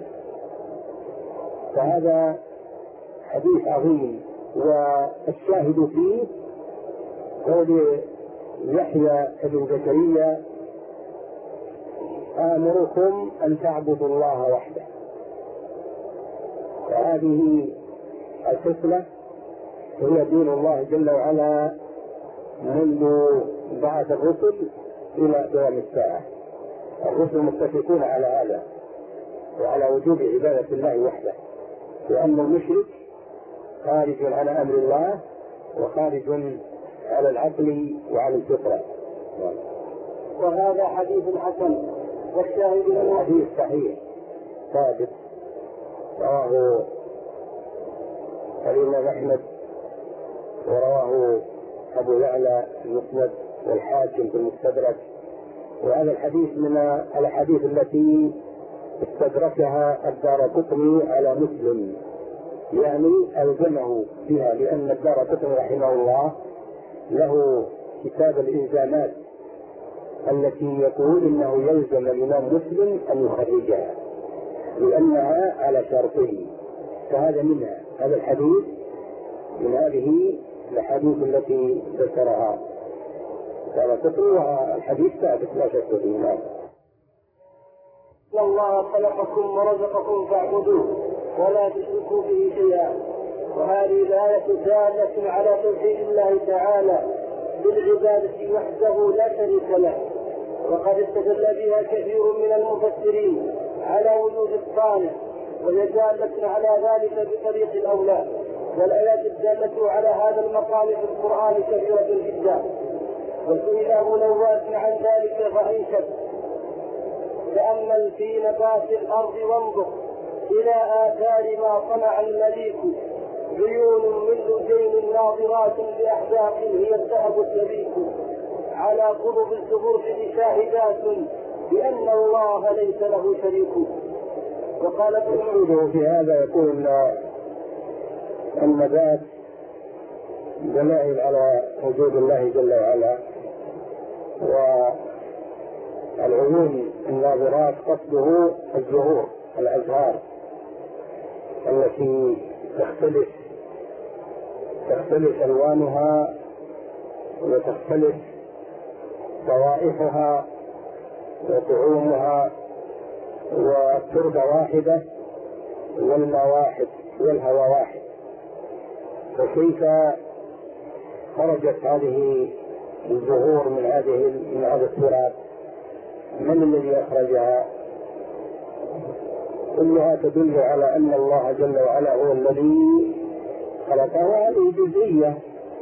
فهذا حديث عظيم، والشاهد فيه قول يحيى بن زكريا آمركم أن تعبدوا الله وحده. فهذه الخصلة هي دين الله جل وعلا منذ بعث الرسل إلى قيام الساعة. الرسل متفقون على هذا وعلى وجوب عبادة الله وحده، لأن المشرك خارج عن أمر الله وخارج على العقل وعلى الفطرة. وهذا حديث حسن. والشاهد له حديث صحيح ثابت رواه الإمام أحمد ورواه أبو يعلى المسند والحاكم في المستدرك. وهذا الحديث من الأحاديث التي استدركها الدارقطني على مسلم، يعني ألزمه بها، لأن الدارقطني رحمه الله له كتاب الإلزامات التي يقول إنه يلزم الإمام مسلم أن يخرجها لأنها على شرطه، فهذا منها. هذا الحديث من هذه الأحاديث التي ذكرها الدارقطني، والحديث ثابت لا شك فيه. إن الله خلقكم ورزقكم فاعبدوه ولا تشركوا به شيئا. وهذه الآية دالة على توحيد الله تعالى بالعبادة وحده لا شريك له، وقد استدل بها كثير من المفسرين على وجود الصانع، وهي دالة على ذلك بطريق الأولى. والآيات الدالة على هذا المقام في القرآن كثيرة جدا، وسئل أبو نواس عن ذلك فأنشد: تأمل في نبات الأرض وانظر إلى آثار ما صنع المليك، عيون من لجين ناظرات بأحداق هي الذهب السبيك، على قضب الزبرج شاهدات بأن الله ليس له شريك. وقال ابن في هذا يقول أن النبات دلائل على وجود الله جل وعلا، والعيون الناظرات قصده الزهور الأزهار التي تختلف ألوانها وتختلف روائحها وطعومها، والتربة واحدة والماء واحد والهواء واحد. فكيف خرجت هذه الزهور من هذا التراب؟ من الذي أخرجها؟ كلها تدل على أن الله جل وعلا هو الذي خلقها. هذه جزئية،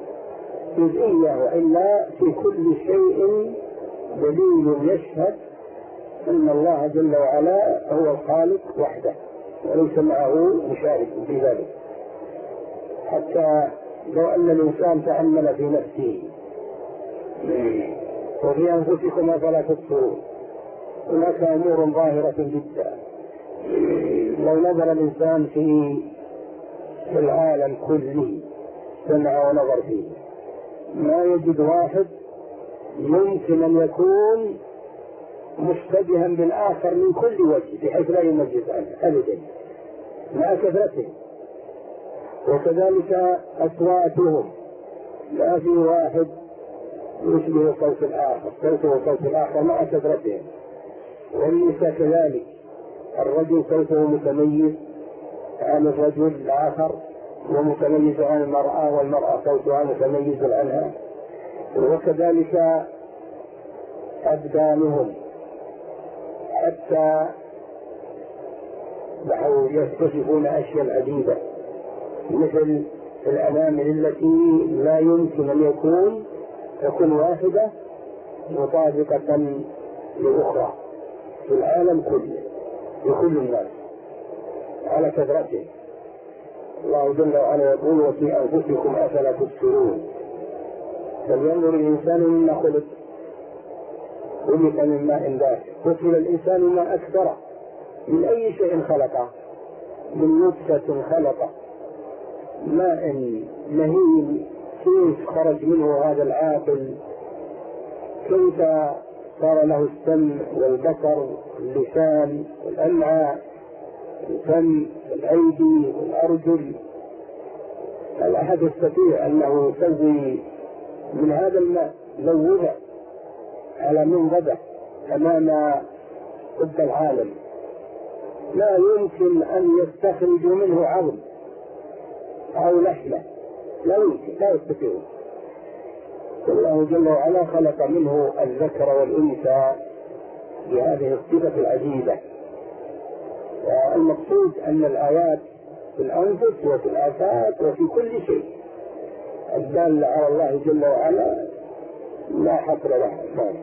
وإلا في كل شيء دليل يشهد أن الله جل وعلا هو الخالق وحده وليس معه مشارك في ذلك. حتى لو أن الإنسان تأمل في نفسه وفي أنفسكم أفلا تبصرون، هناك أمور ظاهرة جدا. لو نظر الإنسان في العالم كله سمع ونظر فيه ما يجد واحد يمكن أن يكون مشتبها بالآخر من كل وجه بحيث لا يميز عنه أبدا مع كثرته. وكذلك أصواتهم، لا في واحد يشبه صوت الآخر، صوته صوت الآخر مع كثرتهم. والنساء كذلك، الرجل صوته متميز عن الرجل الآخر ومتميز عن المرأة، والمرأة صوتها متميز عنها. وكذلك أبدانهم، حتى بحوا يكتشفون أشياء عديدة مثل الأنامل التي لا يمكن أن تكون واحدة مطابقة لأخرى في العالم كله لكل الناس على كثرته. الله جل وعلا يقول: وفي أنفسكم أفلا تبصرون. فلينظر الإنسان مما خلق من ماء دافق، قتل الإنسان ما أكثره، من أي شيء خلقه؟ من نطفة خلقه، ماء مهين، كيف خرج منه هذا العاقل؟ كيف صار له السمع والبصر واللسان والأمعاء والفم والأيدي والأرجل؟ لا أحد يستطيع أنه يسوي من هذا الماء لو وضع على منضدة أمام قد العالم لا يمكن أن يستخرج منه عظم أو لحمة، لا يمكن، لا يستطيع. الله جل وعلا خلق منه الذكر والأنثى بهذه الصفة العجيبة. والمقصود أن الآيات في الأنفس وفي الآفات وفي كل شيء الدالة على الله جل وعلا لا حصر لها.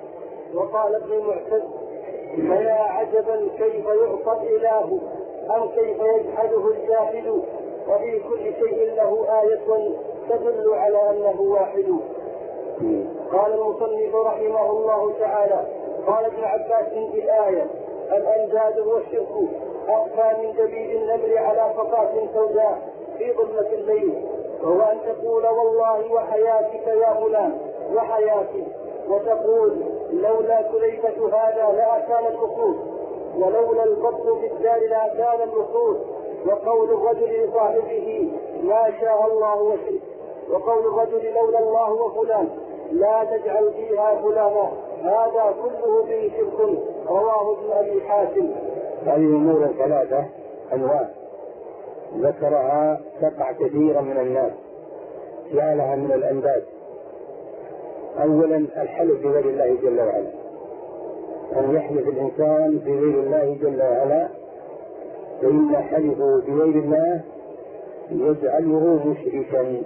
وقال ابن المعتز: فيا عجبا كيف يعصى الإله أم كيف يجحده الجاحد، وفي كل شيء له آية تدل على أنه واحد. قال المصنف رحمه الله تعالى: قال ابن عباس في الآية: الأنداد والشرك أخفى من دبيب النمل على فقاة سوداء في ظلمة الليل، وهو أن تقول والله وحياتك يا فلان وحياتي، وتقول لولا كليبة هذا لأكان الأصول، ولولا البط في الدار لأكان الأصول، وقول الرجل لصاحبه ما شاء الله وشئت، وقول الرجل لولا الله وفلان لا تجعل فيها فلانا، هذا كله به شرك. رواه ابن أبي حاتم. هذه الأمور ثلاثة أنواع ذكرها تقع كثيرا من الناس جعلها من الأنداد. أولا الحلف بغير الله جل وعلا، أن يحلف الإنسان بغير الله جل وعلا، فإن حلفه بغير الله يجعله مشركا،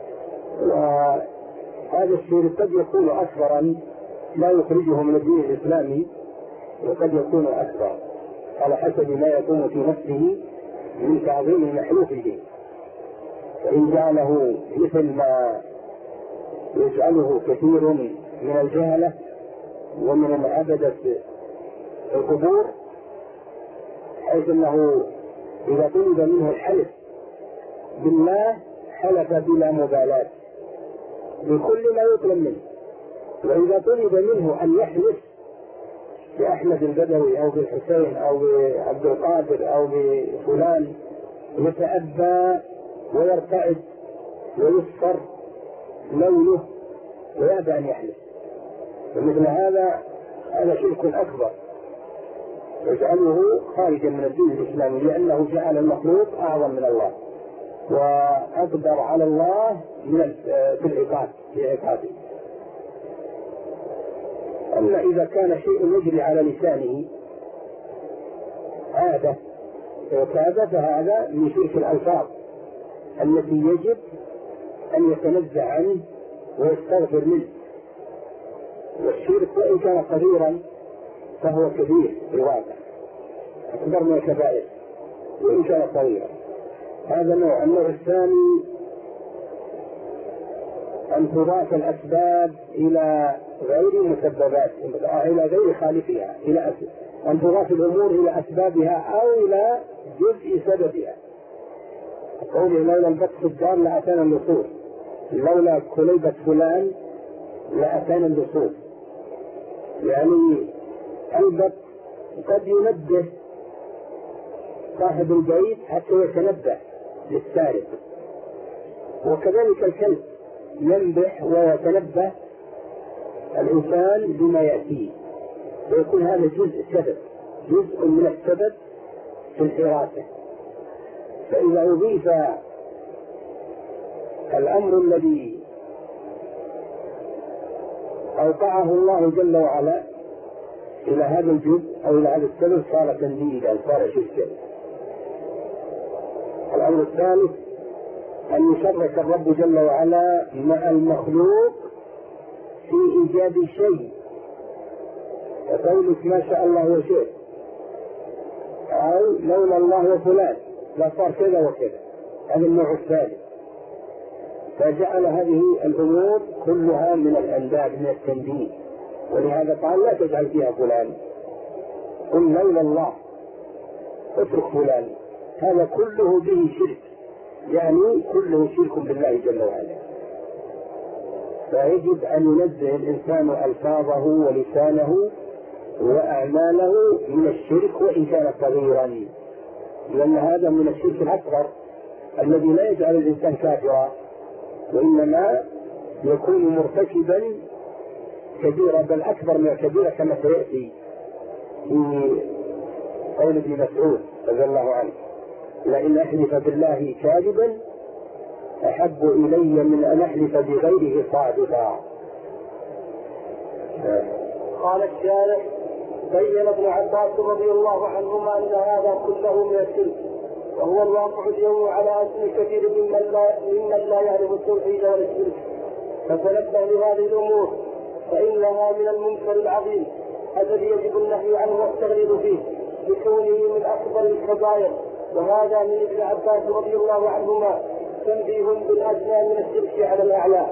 وهذا الشرك قد يكون أكبرا لا يخرجه من الدين الإسلامي، وقد يكون أكبر على حسب ما يكون في نفسه من تعظيم محلوفه. فإن جعله مثل ما يجعله كثير من الجهلة ومن عبدة القبور، حيث أنه إذا طلب منه الحلف بالله حلف بلا مبالاة بكل ما يطلب منه، وإذا طلب منه أن يحلف بأحمد البدوي أو بالحسين أو بعبد القادر أو بفلان يتأبى ويرتعد ويصفر لونه ويأبى أن يحلف. فمثل هذا شرك أكبر يجعله خارجا من الدين الإسلامي، لأنه جعل المخلوق أعظم من الله وأقدر على الله في عقابه. أما إذا كان شيء يجري على لسانه عادة وكذا، فهذا من شرك الألفاظ التي يجب أن يتنزه عنه ويستغفر منه. والشرك وإن كان صغيرا فهو كبير في الواقع، أكبر من الكبائر وإن كان صغيرا. هذا النوع. النوع الثاني أن تضاف الأسباب إلى غير مسببات، إلى غير خالقها، أن تضاف الأمور إلى أسبابها أو إلى جزء سببها. قوله لولا البط في الدار لأتانا اللصوص، لولا كليبة فلان لأتانا اللصوص، يعني البط قد ينبه صاحب البيت حتى يتنبه للسارق، وكذلك الكلب ينبح ويتنبه الإنسان بما يأتيه، ويكون هذا جزء من السبب في الحراسة. فإذا أضيف الأمر الذي أوقعه الله جل وعلا إلى هذا الجزء أو إلى هذا السبب صار تنديدا، صار شركا. الأمر الثالث أن يشرك الرب جل وعلا مع المخلوق في إيجاد شيء، وقولك ما شاء الله وشئت، أو لولا الله وفلان لا صار كذا وكذا. هذا النوع الثالث. فجعل هذه الأمور كلها من الأنداد، من التنديد، ولهذا قال لا تجعل فيها فلان، قل لولا الله، اترك فلان. هذا كله به شرك، يعني كله شرك بالله جل وعلا. فيجب أن ينزه الإنسان ألفاظه ولسانه وأعماله من الشرك وإن كان صغيرا، لأن هذا من الشرك الأصغر الذي لا يجعل الإنسان كافرا، وإنما يكون مرتكبا كبيرا، بل أكبر من الكبيرة، كما سيأتي في قول ابن مسعود رضي الله عنه: لئن أحلف بالله كاذبا أحب إلي من أن أحلف بغيره صادقا. قال الشارع: بين ابن عباس رضي الله عنهما أن هذا كله من الشرك، وهو الواقع اليوم على أسم كثير ممن لا يعرف التوحيد ولا الشرك، فتنبه لهذه الأمور فإنها من المنكر العظيم الذي يجب النهي عنه والتغليظ فيه لكونه من أكبر الكبائر. وهذا من ابن عباس رضي الله عنهما تنبيه بالأدنى من الشرك على الأعلى.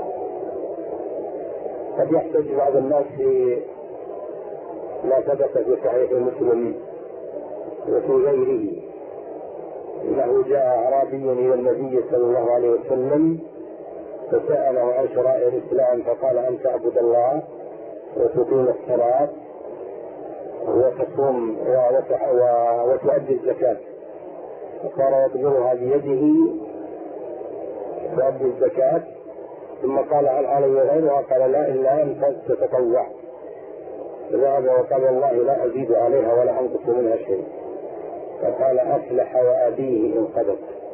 قد يحتج بعض الناس في ما ثبت في صحيح مسلم وفي غيره انه جاء اعرابي الى النبي صلى الله عليه وسلم فساله عن شرائع الاسلام فقال ان تعبد الله وتقيم الصلاه وتصوم وتؤدي الزكاه، فصار يقبلها بيده تؤدي الزكاه، ثم قال هل علي غيرها؟ قال لا الا ان تتطوع. فذهب وقال والله لا ازيد عليها ولا انقص منها شيء. فقال أفلح وأبيه إن صدق،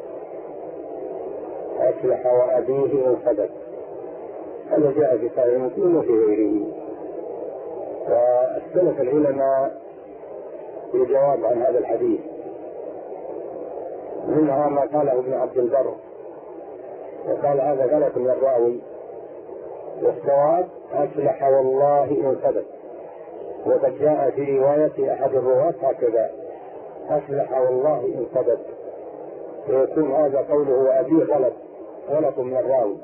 أفلح وأبيه إن صدق. هذا جاء في صحيح مسلم وفي غيره. واختلف العلماء في الجواب عن هذا الحديث، منها ما قاله ابن عبد البر وقال هذا غلط من الراوي، والصواب أفلح والله إن صدق. وقد جاء في رواية أحد الرواة هكذا أفلح والله إن صدق، فيكون هذا قوله وأبيه غلط من الراوي.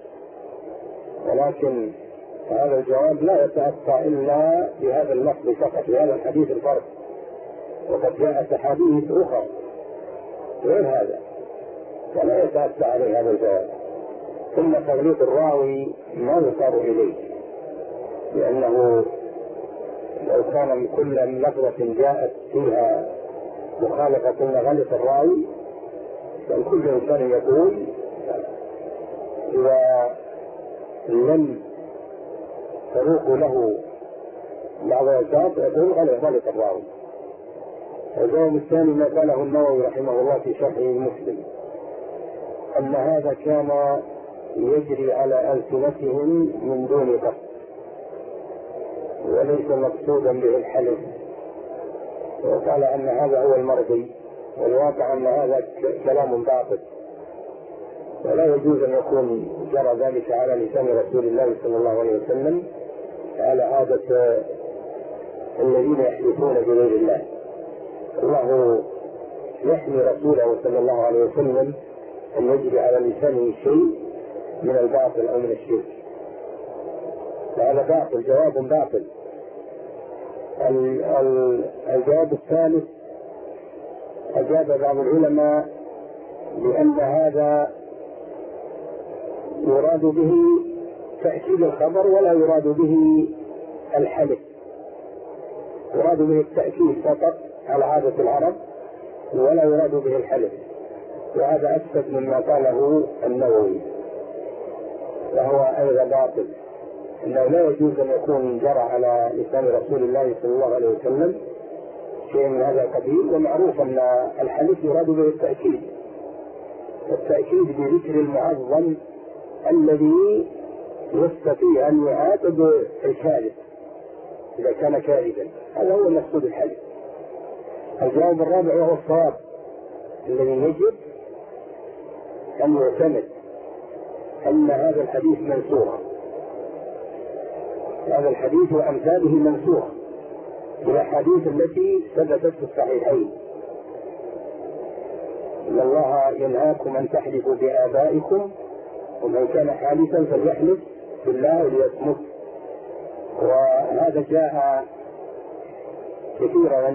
ولكن هذا الجواب لا يتأتى إلا بهذا اللفظ فقط، بهذا الحديث الفرد، وقد جاءت أحاديث أخرى غير هذا فلا يتأتى عليه هذا الجواب. ثم تغليط الراوي ما يصار إليه، لأنه لو كان من كل لفظة جاءت فيها مخالفة كل غلط الراوي بل كل إنسان يقول إذا لم تروق له بعض الألفاظ يقول غلط الراوي. الجواب الثاني ما قاله النووي رحمه الله في شرحه مسلم أن هذا كان يجري على ألسنتهم من دون قصد وليس مقصودا به الحلف، وقال أن هذا هو المرضي، والواقع أن هذا كلام باطل ولا يجوز أن يكون جرى ذلك على لسان رسول الله صلى الله عليه وسلم على عادة الذين يحلفون بغير الله. الله يحمي رسوله صلى الله عليه وسلم أن يجري على لسانه شيء من الباطل أو من الشرك، فهذا باطل، جواب باطل. الجواب الثالث أجاب بعض العلماء بأن هذا يراد به تأكيد الخبر ولا يراد به الحلف، يراد به التأكيد فقط على عادة العرب ولا يراد به الحلف، وهذا أكثر مما قاله النووي، وهو أيضا باطل، أنه لا يجوز أن يكون جرى على لسان رسول الله صلى الله عليه وسلم شيء من هذا القبيل. ومعروف أن الحلف يراد به التأكيد، التأكيد بذكر المعظم الذي يستطيع أن يعاتب الكاذب إذا كان كاذبا، هذا هو المقصود الحلف. الجواب الرابع وهو الصواب الذي يجب أن يعتمد أن هذا الحديث منسوخ، هذا الحديث وأمثاله منسوخ بالأحاديث التي ثبتت في الصحيحين. إن الله ينهاكم أن تحلفوا بآبائكم ومن كان حالفا فليحلف بالله وليصمت. وهذا جاء كثيرا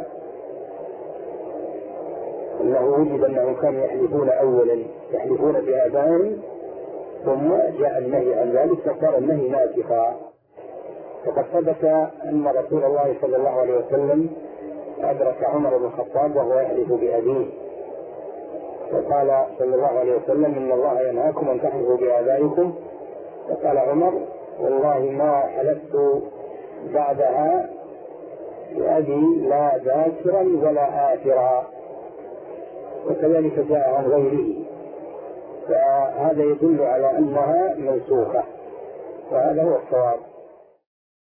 أنه وجد أنهم كانوا يحلفون أولا، يحلفون بآبائهم ثم جاء النهي عن ذلك فصار النهي ناسخا. وقد ثبت أن رسول الله صلى الله عليه وسلم أدرك عمر بن الخطاب وهو يحلف بأبيه، فقال صلى الله عليه وسلم إن الله ينهاكم أن تحلفوا بآبائكم، فقال عمر والله ما حلفت بعدها بأبي لا ذاكرا ولا آثرا، وكذلك جاء عن غيره، فهذا يدل على أنها منسوخة، وهذا هو الصواب.